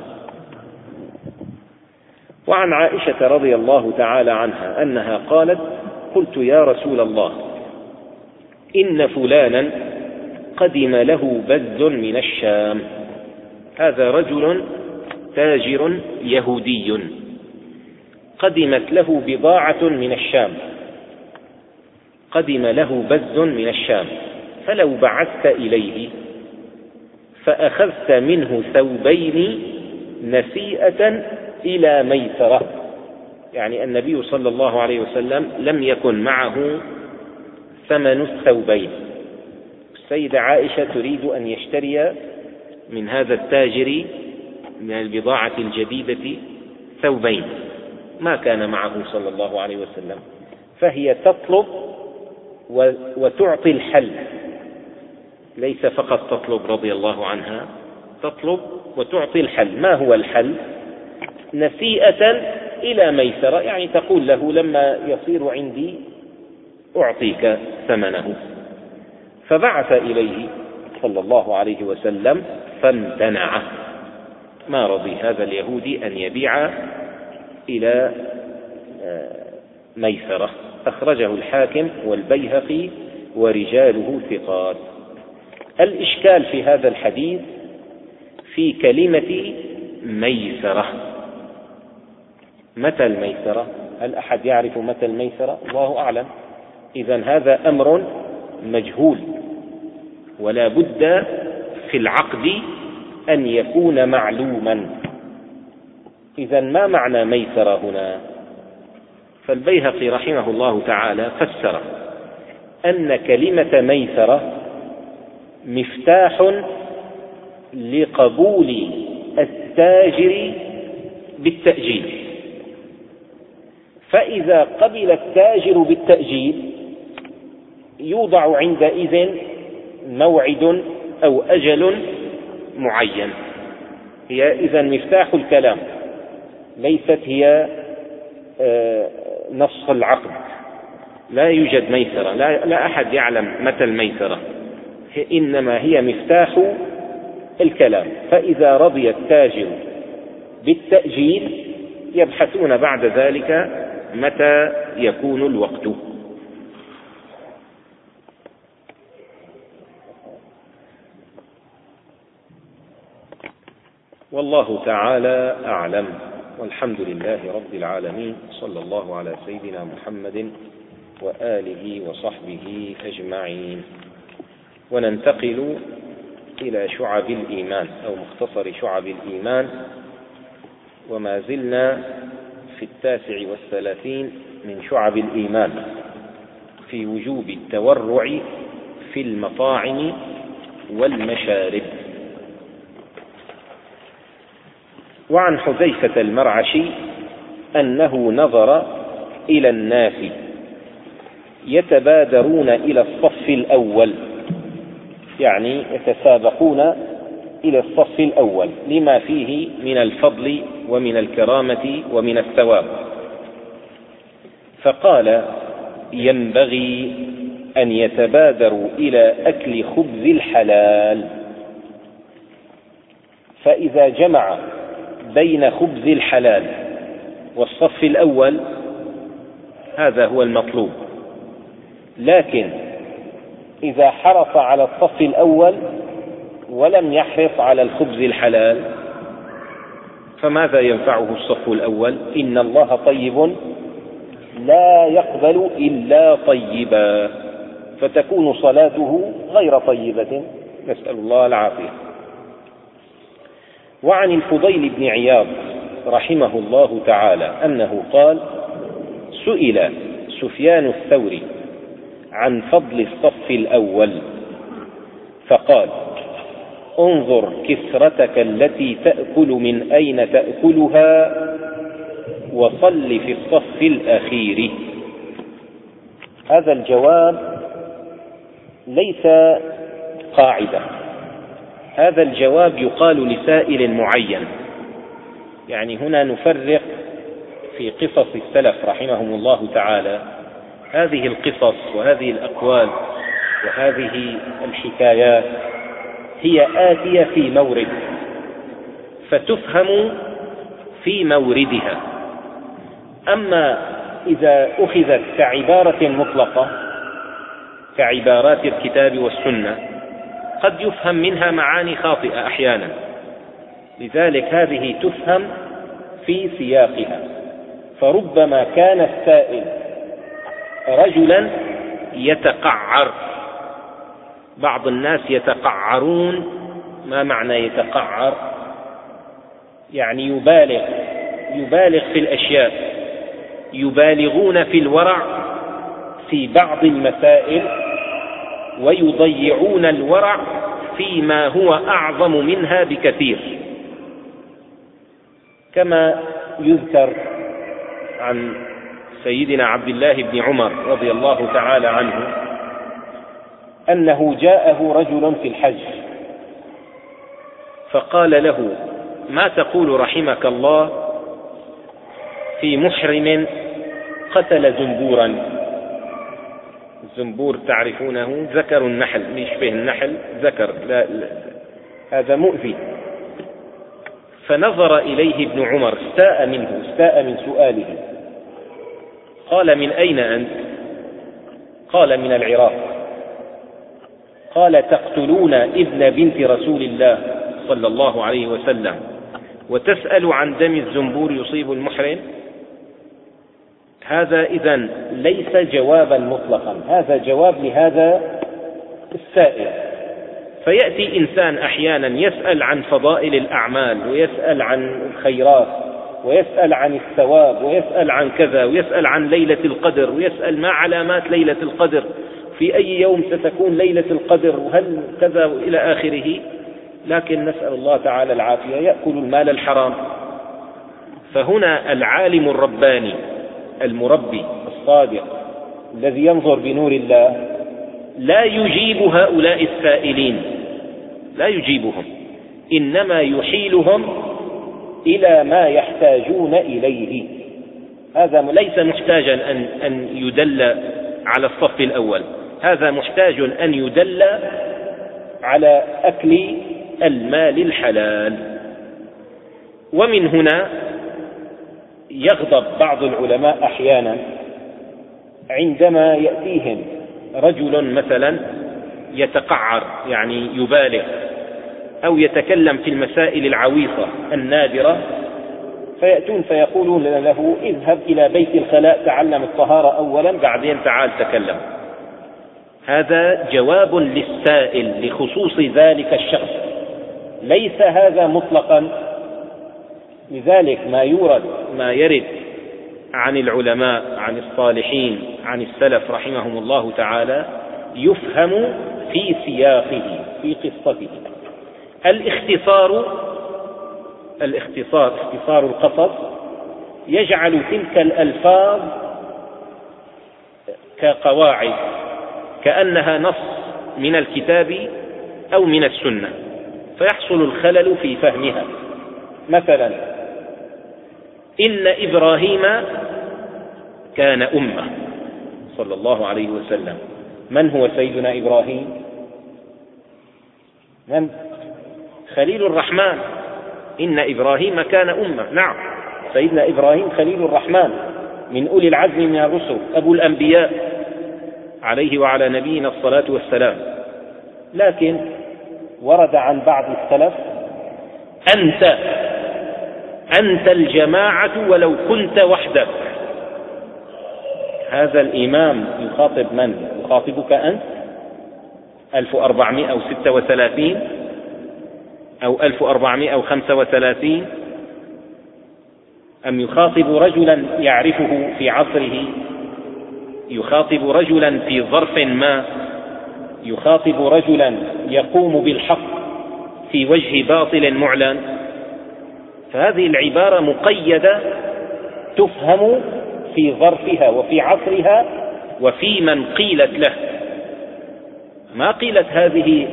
وعن عائشة رضي الله تعالى عنها أنها قالت قلت يا رسول الله إن فلانا قدم له بذ من الشام. هذا رجل تاجر يهودي قدمت له بضاعة من الشام، قدم له بذ من الشام، فلو بعثت إليه فأخذت منه ثوبين نسيئة إلى ميسرة، يعني النبي صلى الله عليه وسلم لم يكن معه ثمن الثوبين. السيدة عائشة تريد أن يشتري من هذا التاجر من البضاعة الجديدة ثوبين، ما كان معه صلى الله عليه وسلم، فهي تطلب وتعطي الحل، ليس فقط تطلب رضي الله عنها، تطلب وتعطي الحل. ما هو الحل؟ نسيئة إلى ميسرة، يعني تقول له لما يصير عندي أعطيك ثمنه. فبعث إليه صلى الله عليه وسلم فامتنع، ما رضي هذا اليهودي أن يبيع إلى ميسرة. أخرجه الحاكم والبيهقي ورجاله ثقات. الإشكال في هذا الحديث في كلمة ميسرة. متى الميسرة؟ هل أحد يعرف متى الميسرة؟ الله أعلم. إذن هذا أمر مجهول، ولا بد في العقد أن يكون معلوما. إذن ما معنى ميسرة هنا؟ فالبيهقي رحمه الله تعالى فسر أن كلمة ميسرة مفتاح لقبول التاجر بالتأجيل، فإذا قبل التاجر بالتأجيل يوضع عندئذ موعد أو أجل معين. هي إذن مفتاح الكلام، ليست هي نص العقد. لا يوجد ميسرة، لا, لا أحد يعلم متى الميسرة، إنما هي مفتاح الكلام. فإذا رضي التاجر بالتأجيل يبحثون بعد ذلك متى يكون الوقت. والله تعالى أعلم، والحمد لله رب العالمين، صلى الله على سيدنا محمد وآله وصحبه أجمعين. وننتقل إلى شعب الإيمان أو مختصر شعب الإيمان، وما زلنا في التاسع والثلاثين من شعب الإيمان في وجوب التورع في المطاعم والمشارب. وعن حذيفة المرعشي أنه نظر إلى الناس يتبادرون إلى الصف الأول، يعني يتسابقون إلى الصف الأول لما فيه من الفضل ومن الكرامة ومن الثواب، فقال: ينبغي أن يتبادروا إلى أكل خبز الحلال، فإذا جمع بين خبز الحلال والصف الأول هذا هو المطلوب. لكن إذا حرص على الصف الأول ولم يحرص على الخبز الحلال فماذا ينفعه الصف الأول؟ إن الله طيب لا يقبل إلا طيبا، فتكون صلاته غير طيبة، نسأل الله العافية. وعن الفضيل بن عياض رحمه الله تعالى أنه قال: سئل سفيان الثوري عن فضل الصف الأول فقال: انظر كسرتك التي تأكل من أين تأكلها وصل في الصف الأخير. هذا الجواب ليس قاعدة، هذا الجواب يقال لسائل معين. يعني هنا نفرق في قصص السلف رحمهم الله تعالى. هذه القصص وهذه الأقوال وهذه الحكايات هي آتية في مورد فتفهم في موردها. أما إذا أخذت كعبارة مطلقة كعبارات الكتاب والسنة قد يفهم منها معاني خاطئة أحيانا، لذلك هذه تفهم في سياقها. فربما كان السائل رجلا يتقعر، بعض الناس يتقعرون. ما معنى يتقعر؟ يعني يبالغ يبالغ في الأشياء، يبالغون في الورع في بعض المسائل ويضيعون الورع فيما هو أعظم منها بكثير، كما يذكر عن سيدنا عبد الله بن عمر رضي الله تعالى عنه أنه جاءه رجل في الحج فقال له: ما تقول رحمك الله في محرم قتل زنبورا؟ الزنبور تعرفونه ذكر النحل، يشبه النحل ذكر، لا لا هذا مؤذي. فنظر إليه ابن عمر، استاء منه، استاء من سؤاله. قال: من أين أنت؟ قال: من العراق. قال: تقتلون ابن بنت رسول الله صلى الله عليه وسلم وتسأل عن دم الزنبور يصيب المحرم، هذا إذن ليس جوابا مطلقا، هذا جواب لهذا السائل. فيأتي إنسان أحيانا يسأل عن فضائل الأعمال، ويسأل عن الخيرات، ويسأل عن الثواب، ويسأل عن كذا، ويسأل عن ليلة القدر، ويسأل ما علامات ليلة القدر، في أي يوم ستكون ليلة القدر، وهل كذا إلى آخره. لكن نسأل الله تعالى العافية، يأكل المال الحرام. فهنا العالم الرباني المربي الصادق الذي ينظر بنور الله لا يجيب هؤلاء السائلين، لا يجيبهم، إنما يحيلهم إلى ما يحتاجون إليه. هذا ليس محتاجا أن, أن يدل على الصف الأول، هذا محتاج أن يدل على أكل المال الحلال. ومن هنا يغضب بعض العلماء أحيانا عندما يأتيهم رجل مثلا يتقعر، يعني يبالغ، أو يتكلم في المسائل العويصة النادرة، فيأتون فيقولون له اذهب إلى بيت الخلاء تعلم الطهارة أولا بعدين تعال تكلم. هذا جواب للسائل لخصوص ذلك الشخص، ليس هذا مطلقا. لذلك ما يورد ما يرد عن العلماء عن الصالحين عن السلف رحمهم الله تعالى يفهم في سياقه في قصته. الاختصار الاختصار اختصار القصص يجعل تلك الألفاظ كقواعد، كأنها نص من الكتاب أو من السنة، فيحصل الخلل في فهمها. مثلا إن إبراهيم كان أمة صلى الله عليه وسلم. من هو سيدنا إبراهيم؟ من؟ خليل الرحمن. إن إبراهيم كان أمة، نعم، سيدنا إبراهيم خليل الرحمن من أولي العزم من الرسل، أبو الأنبياء عليه وعلى نبينا الصلاة والسلام. لكن ورد عن بعض السلف أنت أنت الجماعة ولو كنت وحدك. هذا الإمام يخاطب من؟ يخاطبك أنت ألف وأربعمائة وستة وثلاثين أو ألف وأربعمائة وخمسة وثلاثين، أم يخاطب رجلا يعرفه في عصره، يخاطب رجلا في ظرف ما، يخاطب رجلا يقوم بالحق في وجه باطل معلن؟ فهذه العبارة مقيدة تفهم في ظرفها وفي عصرها وفي من قيلت له. ما قيلت هذه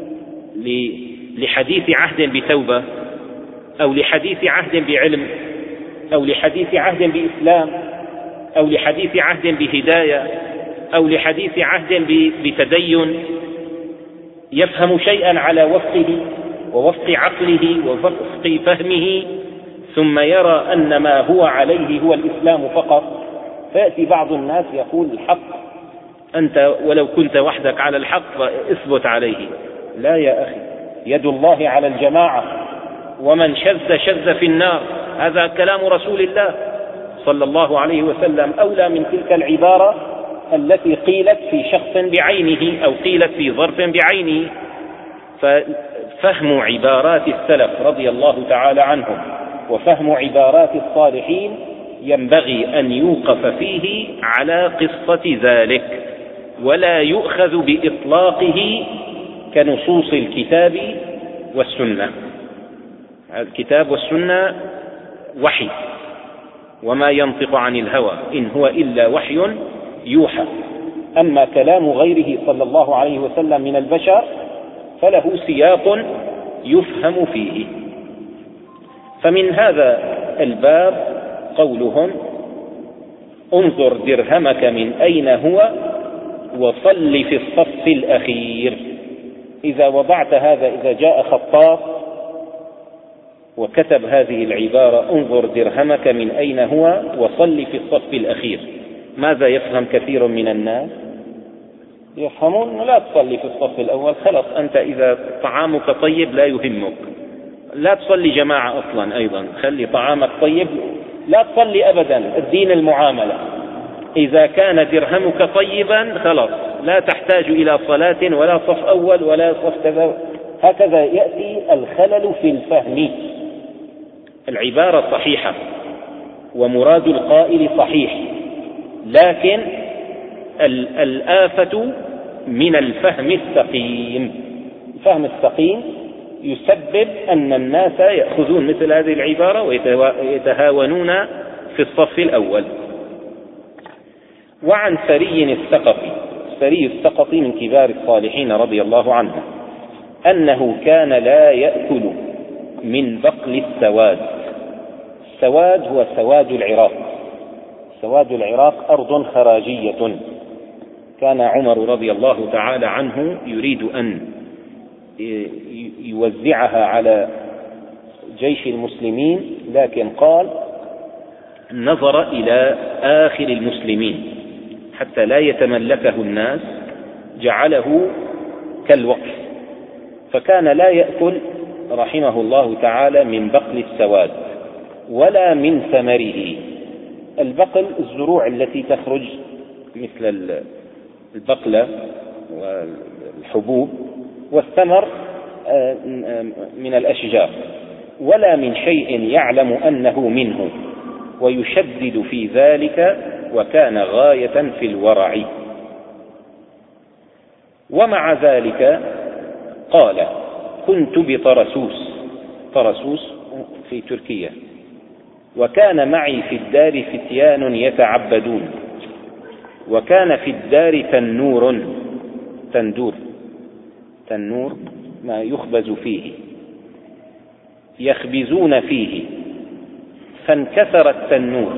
لحديث عهد بتوبة، أو لحديث عهد بعلم، أو لحديث عهد بإسلام، أو لحديث عهد بهداية، أو لحديث عهد بتدين، يفهم شيئا على وفقه ووفق عقله ووفق فهمه، ثم يرى أن ما هو عليه هو الإسلام فقط. فيأتي بعض الناس يقول الحق، أنت ولو كنت وحدك على الحق فاثبت عليه. لا يا أخي، يد الله على الجماعة، ومن شذ شذ في النار. هذا كلام رسول الله صلى الله عليه وسلم، أولى من تلك العبارة التي قيلت في شخص بعينه أو قيلت في ظرف بعينه. ففهم عبارات السلف رضي الله تعالى عنهم وفهم عبارات الصالحين ينبغي أن يوقف فيه على قصة ذلك، ولا يؤخذ بإطلاقه كنصوص الكتاب والسنة. الكتاب والسنة وحي، وما ينطق عن الهوى إن هو إلا وحي يوحى. أما كلام غيره صلى الله عليه وسلم من البشر فله سياق يفهم فيه. فمن هذا الباب قولهم انظر درهمك من أين هو وصل في الصف الأخير. إذا وضعت هذا، إذا جاء خطاط وكتب هذه العبارة انظر درهمك من أين هو وصل في الصف الأخير، ماذا يفهم كثير من الناس؟ يفهمون لا تصلي في الصف الأول، خلص أنت إذا طعامك طيب لا يهمك، لا تصلي جماعة أصلا، أيضا خلي طعامك طيب، لا تصلي أبدا. الدين المعاملة، إذا كان درهمك طيبا خلاص لا تحتاج إلى صلاة ولا صف أول ولا صف كذا. هكذا يأتي الخلل في الفهم. العبارة صحيحة ومراد القائل صحيح، لكن الآفة من الفهم السقيم. الفهم السقيم يسبب أن الناس يأخذون مثل هذه العبارة ويتهاونون في الصف الأول. وعن سري الثقفي، سري الثقفي من كبار الصالحين رضي الله عنه، أنه كان لا يأكل من بقل السواد. السواد هو سواد العراق. سواد العراق أرض خراجية، كان عمر رضي الله تعالى عنه يريد أن يوزعها على جيش المسلمين، لكن قال نظر إلى آخر المسلمين حتى لا يتملكه الناس، جعله كالوقف، فكان لا يأكل رحمه الله تعالى من بقل السواد ولا من ثمره. البقل الزروع التي تخرج مثل البقلة والحبوب، والثمر من الأشجار، ولا من شيء يعلم أنه منه، ويشدد في ذلك، وكان غاية في الورع. ومع ذلك قال كنت بطرسوس، طرسوس في تركيا، وكان معي في الدار فتيان يتعبدون، وكان في الدار تنور، تندور تنور ما يخبز فيه، يخبزون فيه، فانكسر التنور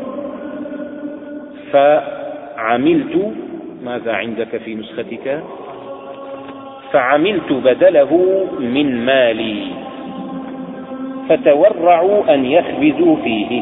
فعملت، ماذا عندك في نسختك؟ فعملت بدله من مالي، فتورعوا أن يخبزوا فيه.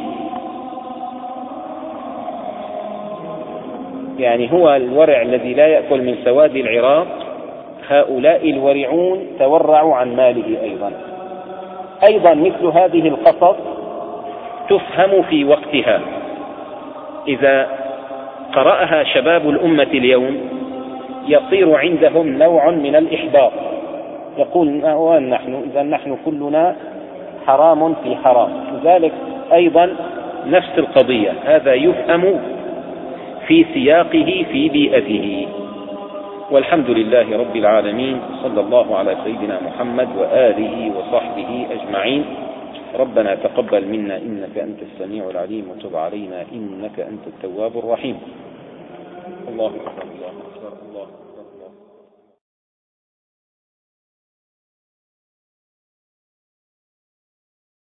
يعني هو الورع الذي لا يأكل من سواد العراق، هؤلاء الورعون تورعوا عن ماله أيضا. أيضا مثل هذه القصص تفهم في وقتها، إذا قرأها شباب الأمة اليوم يصير عندهم نوع من الإحباط، يقول نحن إذا نحن كلنا حرام في حرام. لذلك أيضا نفس القضية، هذا يفهم في سياقه في بيئته. والحمد لله رب العالمين، صلى الله على سيدنا محمد وآله وصحبه أجمعين. ربنا تقبل منا إنك أنت السميع العليم، وتب علينا إنك أنت التواب الرحيم. الله أكبر، الله أكبر، الله